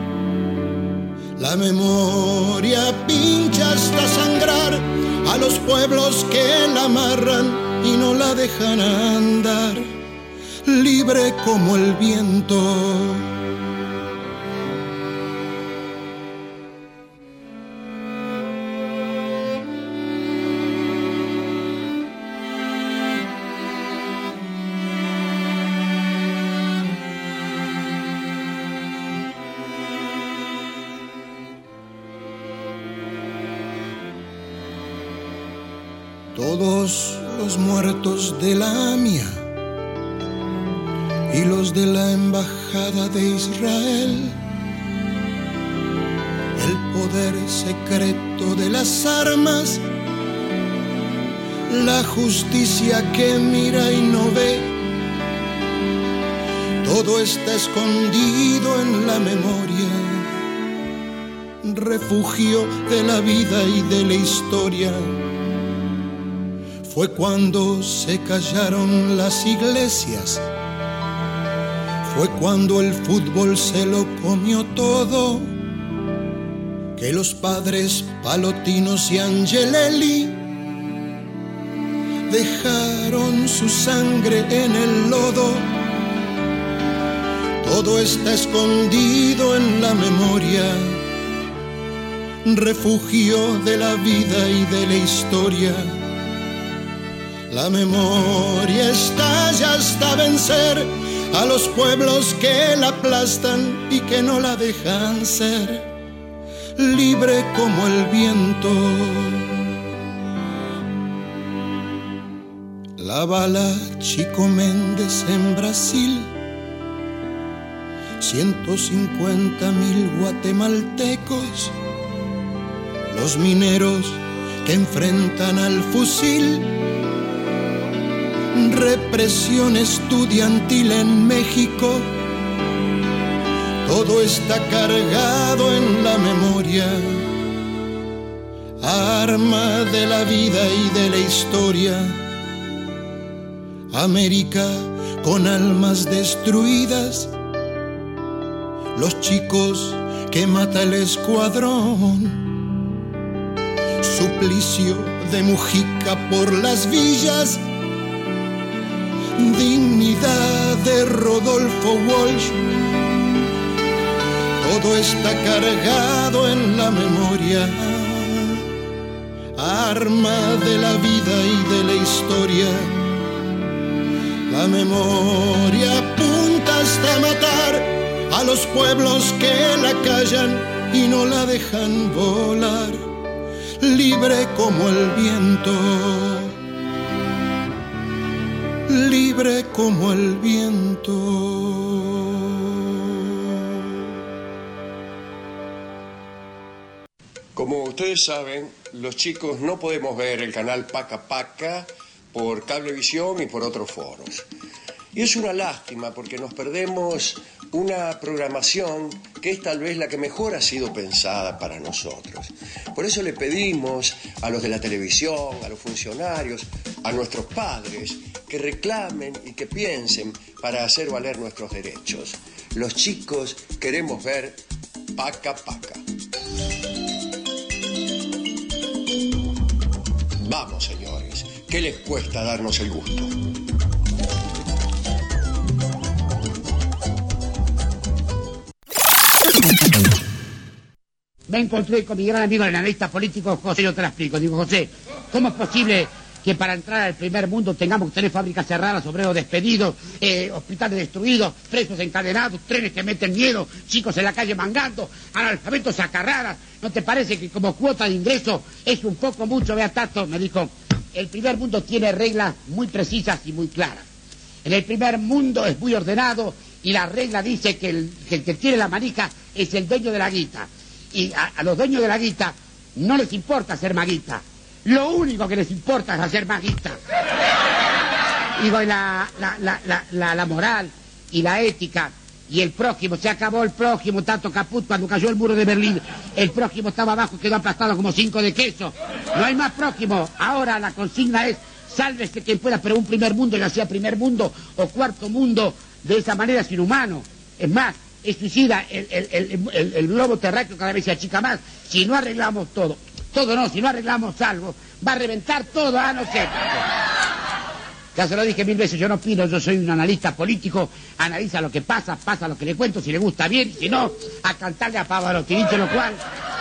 La memoria pincha hasta sangrar a los pueblos que la amarran y no la dejan andar, libre como el viento. Todos los muertos de la AMIA y los de la Embajada de Israel, el poder secreto de las armas, la justicia que mira y no ve, todo está escondido en la memoria, refugio de la vida y de la historia. Fue cuando se callaron las iglesias, fue cuando el fútbol se lo comió todo, que los padres Palotinos y Angelelli dejaron su sangre en el lodo. Todo está escondido en la memoria, refugio de la vida y de la historia. La memoria estalla hasta vencer a los pueblos que la aplastan y que no la dejan ser, libre como el viento. La bala Chico Méndez en Brasil, ciento cincuenta mil guatemaltecos, los mineros que enfrentan al fusil, represión estudiantil en México, todo está cargado en la memoria, arma de la vida y de la historia. América con almas destruidas, los chicos que mata el escuadrón, suplicio de Mujica por las villas, dignidad de Rodolfo Walsh, todo está cargado en la memoria, arma de la vida y de la historia. La memoria apunta hasta matar a los pueblos que la callan y no la dejan volar, libre como el viento. Libre como el viento. Como ustedes saben, los chicos no podemos ver el canal Paca Paca por Cablevisión y por otros foros. Y es una lástima porque nos perdemos una programación que es tal vez la que mejor ha sido pensada para nosotros. Por eso le pedimos a los de la televisión, a los funcionarios, a nuestros padres, que reclamen y que piensen para hacer valer nuestros derechos. Los chicos queremos ver Paca Paca. Vamos, señores, ¿qué les cuesta darnos el gusto? Me encontré con mi gran amigo el analista político José, yo te lo explico. Digo, José, ¿cómo es posible que para entrar al primer mundo tengamos que tener fábricas cerradas, obreros despedidos, eh, hospitales destruidos, presos encadenados, trenes que meten miedo, chicos en la calle mangando, analfabetos a carraras? ¿No te parece que como cuota de ingreso es un poco mucho? Vea, Tato, me dijo, el primer mundo tiene reglas muy precisas y muy claras. En el primer mundo es muy ordenado y la regla dice que el que, el que tiene la manija es el dueño de la guita. Y a, a los dueños de la guita no les importa hacer maguita. Lo único que les importa es hacer maguita. Digo, y la, la, la, la, la, la moral y la ética y el prójimo, se acabó el prójimo, tanto Caput cuando cayó el muro de Berlín. El prójimo estaba abajo, quedó aplastado como cinco de queso. No hay más prójimo. Ahora la consigna es, sálvese quien pueda, pero un primer mundo, ya sea primer mundo o cuarto mundo, de esa manera es inhumano. Es más, es suicida, el, el, el, el, el globo terráqueo cada vez se achica más. Si no arreglamos todo, todo no, si no arreglamos algo, va a reventar todo, a no ser. Ya se lo dije mil veces, yo no opino, yo soy un analista político, analiza lo que pasa, pasa lo que le cuento, si le gusta bien, si no, a cantarle a Pavarotti, dicho lo cual,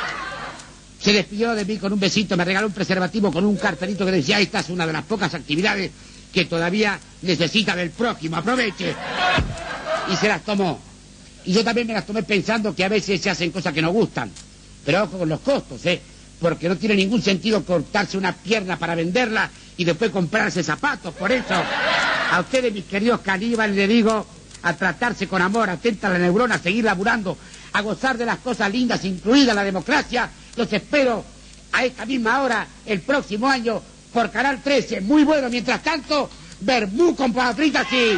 se despidió de mí con un besito, me regaló un preservativo con un cartelito que decía, esta es una de las pocas actividades que todavía necesita del prójimo, aproveche. Y se las tomó. Y yo también me las tomé pensando que a veces se hacen cosas que no gustan. Pero ojo con los costos, ¿eh? Porque no tiene ningún sentido cortarse una pierna para venderla y después comprarse zapatos. Por eso, a ustedes, mis queridos caníbales, les digo, a tratarse con amor, atenta a la neurona, a seguir laburando, a gozar de las cosas lindas, incluida la democracia. Los espero a esta misma hora, el próximo año, por Canal trece. Muy bueno, mientras tanto, vermú con papas fritas y...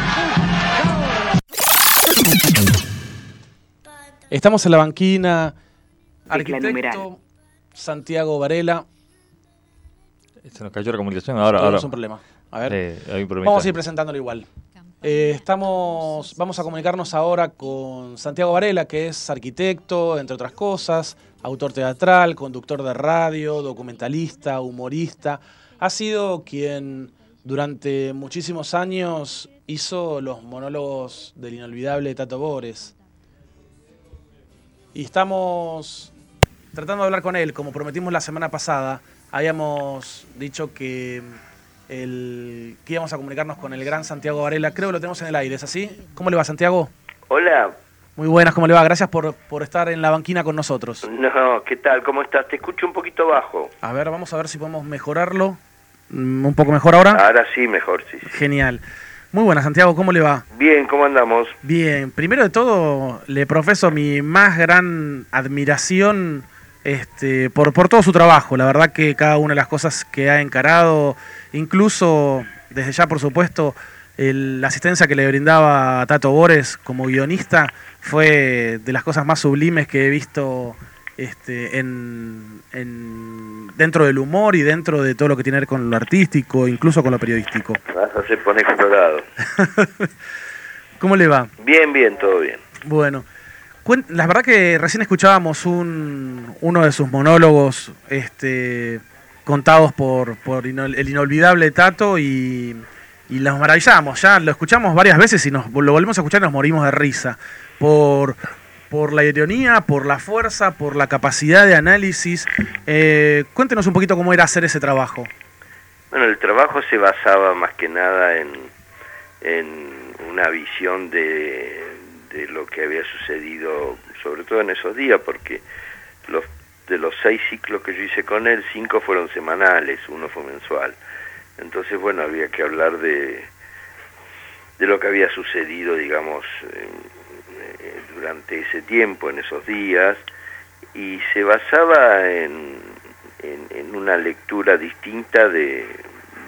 Estamos en la banquina. Arquitecto Santiago Varela. Se nos cayó la comunicación. Ahora, no ahora. es un problema. A ver. Eh, hay un vamos a ir presentándolo igual. Eh, estamos, vamos a comunicarnos ahora con Santiago Varela, que es arquitecto, entre otras cosas, autor teatral, conductor de radio, documentalista, humorista. Ha sido quien durante muchísimos años hizo los monólogos del inolvidable Tato Bores. Y estamos tratando de hablar con él, como prometimos la semana pasada. Habíamos dicho que, el, que íbamos a comunicarnos con el gran Santiago Varela. Creo que lo tenemos en el aire, ¿es así? ¿Cómo le va, Santiago? Hola. Muy buenas, ¿cómo le va? Gracias por, por estar en la banquina con nosotros. No, ¿qué tal? ¿Cómo estás? Te escucho un poquito bajo. A ver, vamos a ver si podemos mejorarlo. ¿Un poco mejor ahora? Ahora sí, mejor, sí. sí. Genial. Muy buenas, Santiago, ¿cómo le va? Bien, ¿cómo andamos? Bien, primero de todo, le profeso mi más gran admiración este, por, por todo su trabajo. La verdad que cada una de las cosas que ha encarado, incluso desde ya, por supuesto, el, la asistencia que le brindaba a Tato Bores como guionista, fue de las cosas más sublimes que he visto este, en, en, dentro del humor y dentro de todo lo que tiene que ver con lo artístico, incluso con lo periodístico. Vas a hacer poner colorado. ¿Cómo le va? Bien, bien, todo bien. Bueno, la verdad que recién escuchábamos un, uno de sus monólogos este, contados por, por el inolvidable Tato y, y nos maravillamos. Ya lo escuchamos varias veces y nos lo volvemos a escuchar y nos morimos de risa. Por... por la ironía, por la fuerza, por la capacidad de análisis. Eh, cuéntenos un poquito cómo era hacer ese trabajo. Bueno, el trabajo se basaba más que nada en, en una visión de, de lo que había sucedido, sobre todo en esos días, porque los de los seis ciclos que yo hice con él, cinco fueron semanales, uno fue mensual. Entonces, bueno, había que hablar de, de lo que había sucedido, digamos, en, durante ese tiempo, en esos días, y se basaba en, en, en una lectura distinta de,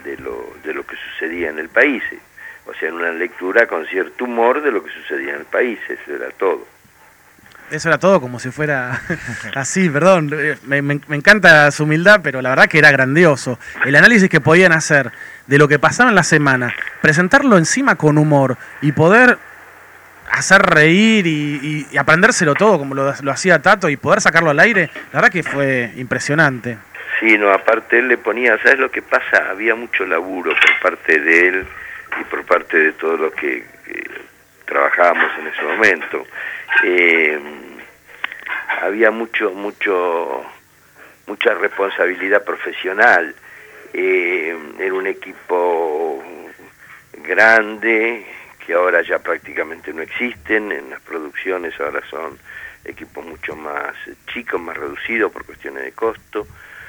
de lo, de lo que sucedía en el país. O sea, una lectura con cierto humor de lo que sucedía en el país, eso era todo. Eso era todo, como si fuera así, perdón, me, me, me encanta su humildad, pero la verdad que era grandioso. El análisis que podían hacer de lo que pasaba en la semana, presentarlo encima con humor y poder hacer reír y, y, y aprendérselo todo como lo, lo hacía Tato y poder sacarlo al aire, la verdad que fue impresionante. Sí, no, aparte él le ponía, ¿sabes lo que pasa? Había mucho laburo por parte de él y por parte de todos los que, que trabajábamos en ese momento. Eh, había mucho, mucho, mucha responsabilidad profesional. Eh, era un equipo grande que ahora ya prácticamente no existen. En las producciones ahora son equipos mucho más chicos, más reducidos por cuestiones de costo.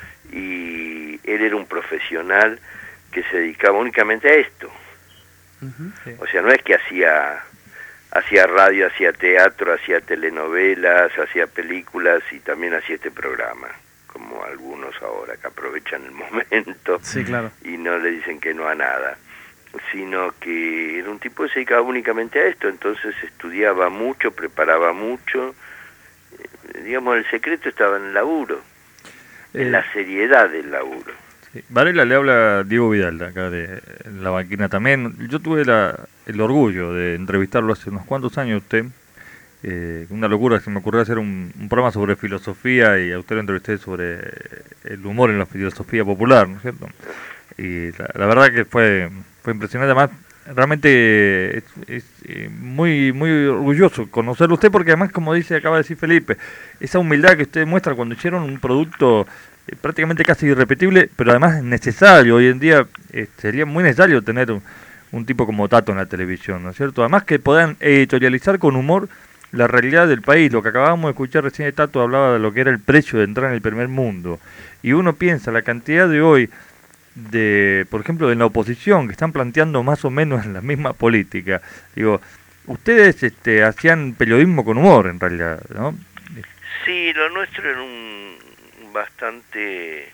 Y él era un profesional que se dedicaba únicamente a esto. Uh-huh, sí. O sea, no es que hacía hacía radio, hacía teatro, hacía telenovelas, hacía películas y también hacía este programa, como algunos ahora que aprovechan el momento. Sí, claro. Y no le dicen que no a nada, sino que era un tipo que se dedicaba únicamente a esto, entonces estudiaba mucho, preparaba mucho, eh, digamos, el secreto estaba en el laburo, eh, en la seriedad del laburo. Sí. Varela, le habla Diego Vidal, de acá de La Banquina también. Yo tuve la, el orgullo de entrevistarlo hace unos cuantos años a usted. Eh, una locura, se me ocurrió hacer un, un programa sobre filosofía y a usted lo entrevisté sobre el humor en la filosofía popular, ¿no es cierto? Y la, la verdad que fue, fue impresionante. Además, realmente es, es muy, muy orgulloso conocerlo usted porque además, como dice, acaba de decir Felipe, esa humildad que usted muestra cuando hicieron un producto prácticamente casi irrepetible, pero además necesario. Hoy en día eh, sería muy necesario tener un, un tipo como Tato en la televisión, ¿no es cierto? Además que puedan editorializar con humor la realidad del país. Lo que acabábamos de escuchar recién de Tato hablaba de lo que era el precio de entrar en el primer mundo. Y uno piensa la cantidad de hoy, de por ejemplo, de la oposición, que están planteando más o menos la misma política. Digo, ustedes este, hacían periodismo con humor, en realidad, ¿no? Sí, lo nuestro era un bastante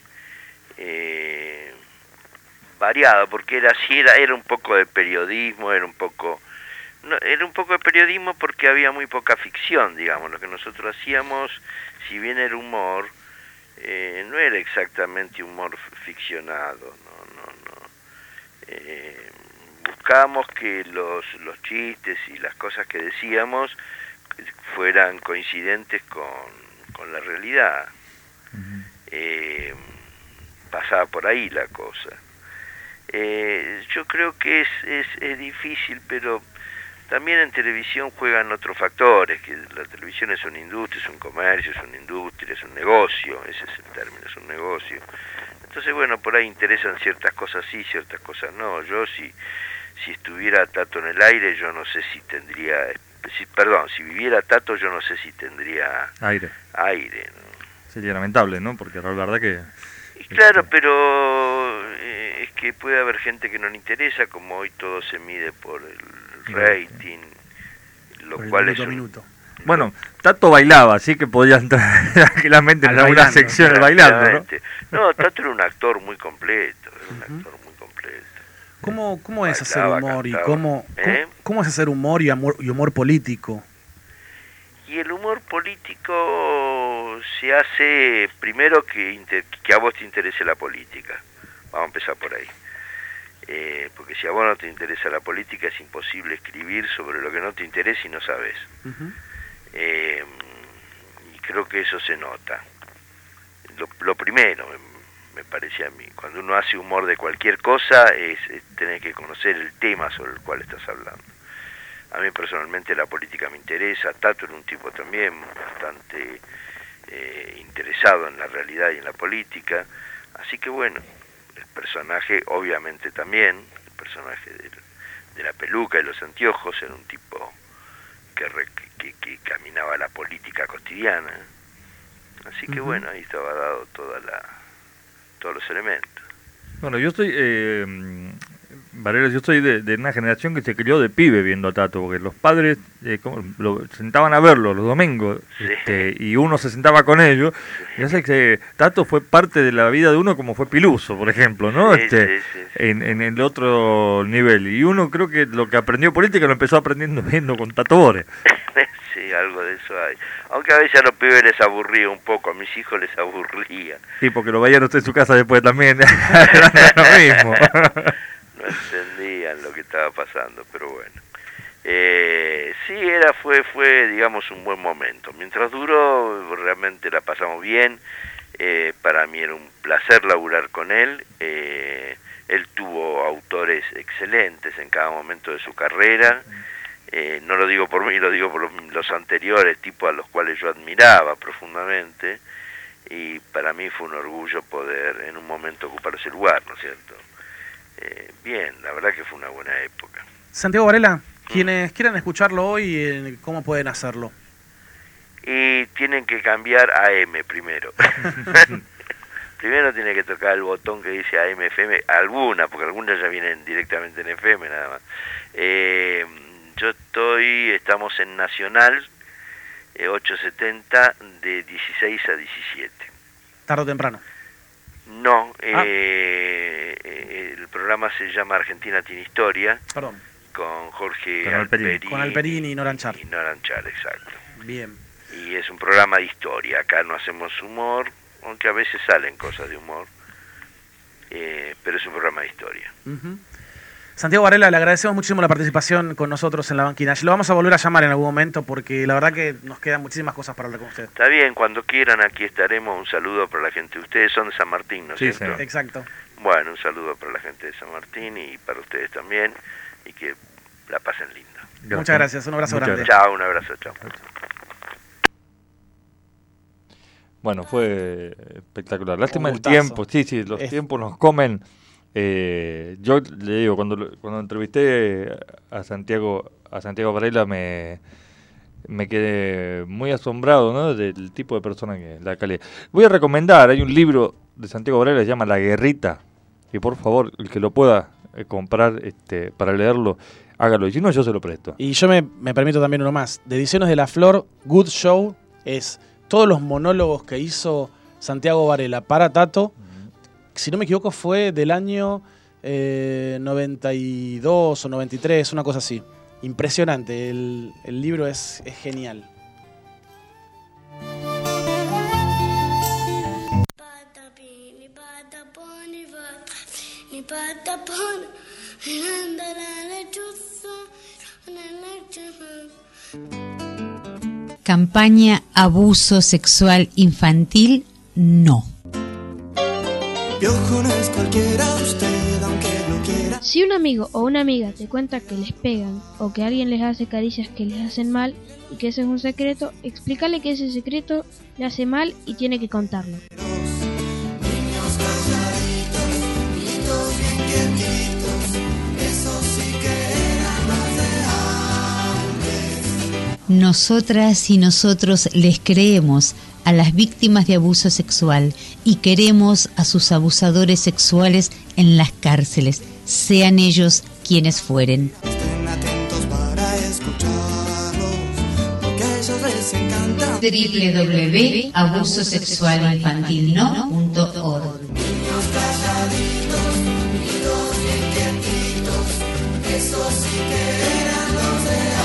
eh, variado, porque era así, era, era un poco de periodismo, era un poco no, era un poco de periodismo porque había muy poca ficción, digamos. Lo que nosotros hacíamos, si bien era humor, eh, no era exactamente humor ficcionado, no, no, no. Eh, buscábamos que los, los chistes y las cosas que decíamos fueran coincidentes con, con la realidad. Uh-huh. Eh, pasaba por ahí la cosa. Eh, yo creo que es, es, es difícil, pero también en televisión juegan otros factores, que la televisión es una industria, es un comercio, es una industria, es un negocio, ese es el término, es un negocio. Entonces, bueno, por ahí interesan ciertas cosas sí, ciertas cosas no. Yo si, si estuviera Tato en el aire, yo no sé si tendría, si, perdón, si viviera Tato, yo no sé si tendría aire. aire, ¿no? Sería lamentable, ¿no? Porque la verdad que... Y claro, pero eh, es que puede haber gente que no le interesa, como hoy todo se mide por el rating, lo por cual el es un... minuto. Bueno, Tato bailaba, así que podía entrar tranquilamente en alguna sección bailando, ¿no? No, Tato era un actor muy completo, era un uh-huh. actor muy completo. ¿Cómo, cómo es bailaba, hacer humor cantaba, y cómo, ¿eh? cómo, cómo es hacer humor y humor, y humor político? Y el humor político se hace primero que, inter, que a vos te interese la política. Vamos a empezar por ahí. Eh, porque si a vos no te interesa la política es imposible escribir sobre lo que no te interesa y no sabes. Uh-huh. Eh, y creo que eso se nota. Lo, lo primero, me, me parece a mí, cuando uno hace humor de cualquier cosa, es, es tener que conocer el tema sobre el cual estás hablando. A mí personalmente la política me interesa. Tato era un tipo también bastante eh, interesado en la realidad y en la política. Así que bueno, el personaje obviamente también, el personaje de, de la peluca y los anteojos era un tipo que, re, que, que caminaba la política cotidiana. Así que uh-huh. bueno, ahí estaba dado toda la, todos los elementos. Bueno, yo estoy... Eh, Varela, yo soy de, de una generación que se crió de pibe viendo a Tato, porque los padres eh, como, lo sentaban a verlo los domingos, sí. este, y uno se sentaba con ellos, y hace que Tato fue parte de la vida de uno como fue Piluso, por ejemplo, ¿no? Sí, este, sí, sí, sí. En, en el otro nivel, y uno creo que lo que aprendió política lo empezó aprendiendo viendo con Tato Bores. Sí, algo de eso hay. Aunque a veces a los pibes les aburría un poco, a mis hijos les aburría. Sí, porque lo veían usted en su casa después también, era lo mismo. No entendían lo que estaba pasando, pero bueno. Eh, sí, era fue, fue, digamos, un buen momento. Mientras duró, realmente la pasamos bien. Eh, para mí era un placer laburar con él. Eh, él tuvo autores excelentes en cada momento de su carrera. Eh, no lo digo por mí, lo digo por los, los anteriores, tipos a los cuales yo admiraba profundamente, y para mí fue un orgullo poder en un momento ocupar ese lugar, ¿no es cierto? Eh, bien, la verdad que fue una buena época. Santiago Varela, quienes quieran escucharlo hoy, eh, ¿cómo pueden hacerlo? Y tienen que cambiar a M primero. Primero tiene que tocar el botón que dice A M F M, alguna, porque algunas ya vienen directamente en F M nada más. Eh... Yo estoy, estamos en Nacional, eh, ochocientos setenta, de dieciséis a diecisiete. ¿Tarde o temprano? No, ah. eh, eh, el programa se llama Argentina tiene historia. Perdón. Con Jorge con Alperini. Alperini. Con Alperini y Noranchar. Y Noranchar, exacto. Bien. Y es un programa de historia, acá no hacemos humor, aunque a veces salen cosas de humor, eh, pero es un programa de historia. Uh-huh. Santiago Varela, le agradecemos muchísimo la participación con nosotros en La Banquina. Lo vamos a volver a llamar en algún momento porque la verdad que nos quedan muchísimas cosas para hablar con usted. Está bien, cuando quieran aquí estaremos. Un saludo para la gente. Ustedes son de San Martín, ¿no es sí, cierto? Sí, exacto. Bueno, un saludo para la gente de San Martín y para ustedes también, y que la pasen linda. Gracias. Muchas gracias, un abrazo Muchas grande. Gracias. Chao, un abrazo, chao. Bueno, fue espectacular. Lástima el tiempo, sí, sí, los es... tiempos nos comen. Eh, yo le digo, cuando cuando entrevisté a Santiago a Santiago Varela me me quedé muy asombrado, ¿no? Del tipo de persona que la calidad. Voy a recomendar, hay un libro de Santiago Varela que se llama La Guerrita, y por favor, el que lo pueda eh, comprar este para leerlo, hágalo, y si no yo se lo presto. Y yo me, me permito también uno más, de Ediciones de la Flor, Good Show, es todos los monólogos que hizo Santiago Varela para Tato. Si no me equivoco fue del año eh, noventa y dos o noventa y tres, una cosa así. Impresionante, el, el libro es, es genial. Campaña Abuso Sexual Infantil, no. Piojo no es cualquiera, usted aunque no quiera. Si un amigo o una amiga te cuenta que les pegan o que alguien les hace caricias que les hacen mal y que ese es un secreto, explícale que ese secreto le hace mal y tiene que contarlo. Niños calladitos, niños bien quietitos, esos sí que eran más de antes. Nosotras y nosotros les creemos a las víctimas de abuso sexual y queremos a sus abusadores sexuales en las cárceles, sean ellos quienes fueren. Estén atentos para escucharlos, porque a ellos les encanta. doble u doble u doble u punto abuso sexual infantil no punto org. Niños calladitos, niños bien quietitos, esos sí que eran los de antes.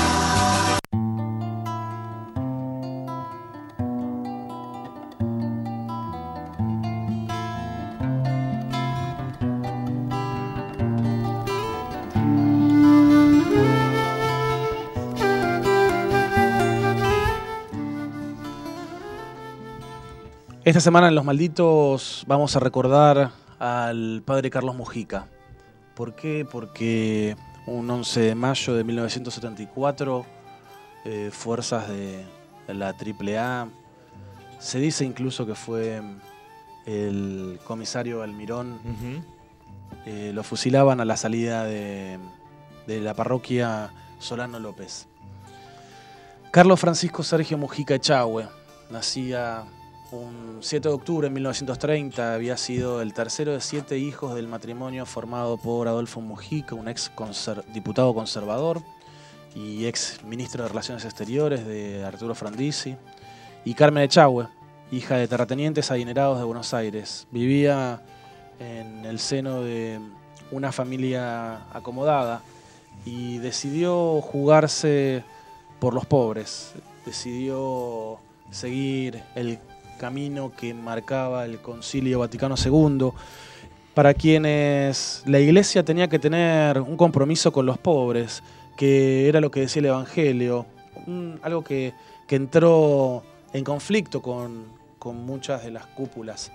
Esta semana en Los Malditos vamos a recordar al padre Carlos Mujica. ¿Por qué? Porque un once de mayo de mil novecientos setenta y cuatro, eh, fuerzas de la triple A, se dice incluso que fue el comisario Almirón, uh-huh. eh, lo fusilaban a la salida de, de la parroquia Solano López. Carlos Francisco Sergio Mujica Echagüe nacía Un siete de octubre de mil novecientos treinta había sido el tercero de siete hijos del matrimonio formado por Adolfo Mujica, un ex conser- diputado conservador y ex ministro de Relaciones Exteriores de Arturo Frondizi, y Carmen Echagüe, hija de terratenientes adinerados de Buenos Aires. Vivía en el seno de una familia acomodada y decidió jugarse por los pobres, decidió seguir el camino que marcaba el Concilio Vaticano segundo, para quienes la Iglesia tenía que tener un compromiso con los pobres, que era lo que decía el Evangelio, un, algo que, que entró en conflicto con, con muchas de las cúpulas.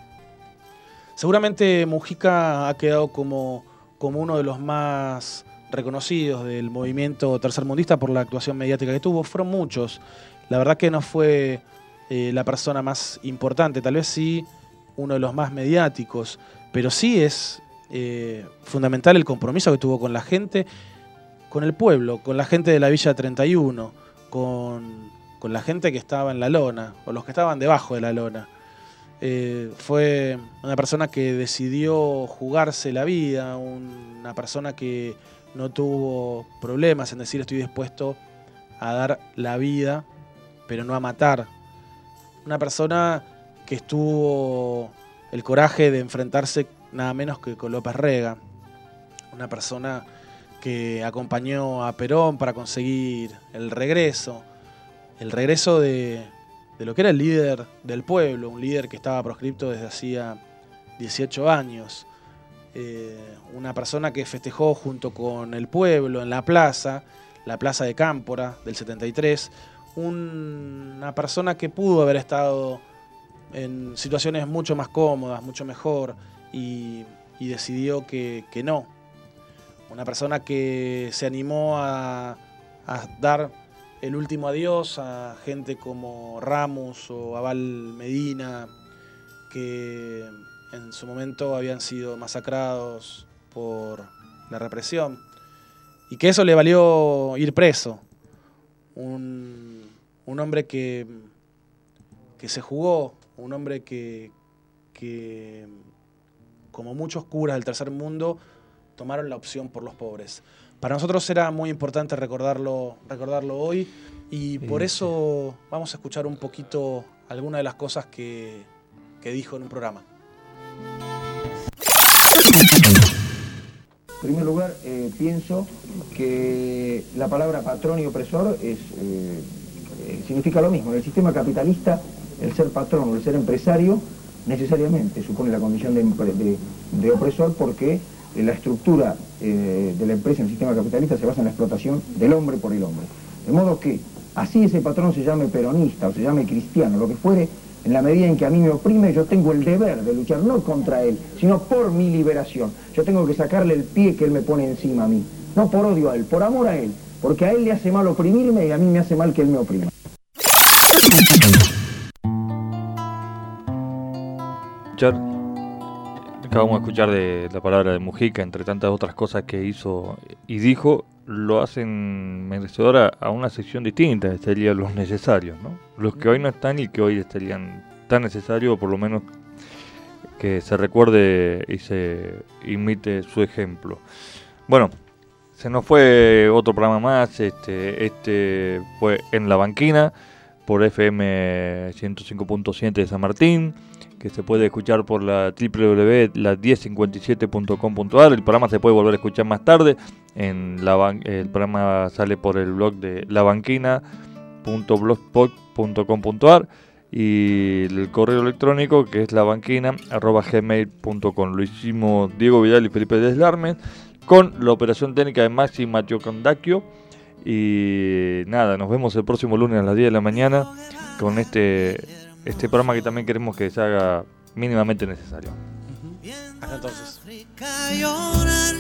Seguramente Mujica ha quedado como, como uno de los más reconocidos del movimiento tercermundista por la actuación mediática que tuvo. Fueron muchos. La verdad que no fue eh, la persona más importante, tal vez sí uno de los más mediáticos, pero sí es eh, fundamental el compromiso que tuvo con la gente, con el pueblo, con la gente de la Villa treinta y uno, con, con la gente que estaba en la lona, o los que estaban debajo de la lona. Eh, fue una persona que decidió jugarse la vida, una persona que no tuvo problemas en decir estoy dispuesto a dar la vida, pero no a matar. Una persona que estuvo el coraje de enfrentarse nada menos que con López Rega. Una persona que acompañó a Perón para conseguir el regreso, el regreso de, de lo que era el líder del pueblo, un líder que estaba proscripto desde hacía dieciocho años. Eh, una persona que festejó junto con el pueblo en la plaza, la plaza de Cámpora del setenta y tres, un, una persona que pudo haber estado en situaciones mucho más cómodas, mucho mejor, y, y decidió que, que no. Una persona que se animó a, a dar el último adiós a gente como Ramos o Abal Medina, que en su momento habían sido masacrados por la represión, y que eso le valió ir preso. Un, un hombre que, que se jugó, un hombre que, que, como muchos curas del tercer mundo, tomaron la opción por los pobres. Para nosotros era muy importante recordarlo, recordarlo hoy, y por Sí, eso vamos a escuchar un poquito algunas de las cosas que, que dijo en un programa. En primer lugar, eh, pienso que la palabra patrón y opresor es, eh, eh, significa lo mismo. En el sistema capitalista, el ser patrón o el ser empresario necesariamente supone la condición de, de, de opresor, porque eh, la estructura eh, de la empresa en el sistema capitalista se basa en la explotación del hombre por el hombre. De modo que, así ese patrón se llame peronista o se llame cristiano, lo que fuere, en la medida en que a mí me oprime, yo tengo el deber de luchar no contra él, sino por mi liberación. Yo tengo que sacarle el pie que él me pone encima a mí. No por odio a él, por amor a él. Porque a él le hace mal oprimirme y a mí me hace mal que él me oprima. Acabamos de escuchar de la palabra de Mujica, entre tantas otras cosas que hizo y dijo, lo hacen merecedora a una sección distinta, serían los necesarios, ¿no? Los que hoy no están y que hoy serían tan necesarios, o por lo menos que se recuerde y se imite su ejemplo. Bueno, se nos fue otro programa más, este, este fue En la Banquina, por F M ciento cinco punto siete de San Martín, que se puede escuchar por la doble u doble u doble u punto la diez cincuenta y siete punto com punto a r. El programa se puede volver a escuchar más tarde. En la ban- el programa sale por el blog de la banquina punto blogspot punto com punto a r y el correo electrónico, que es labanquina arroba gmail punto com. Lo hicimos Diego Vidal y Felipe Deslarmes, con la operación técnica de Maxi Mateo Condacchio. Y nada, nos vemos el próximo lunes a las diez de la mañana con este, este programa que también queremos que se haga mínimamente necesario. Hasta entonces.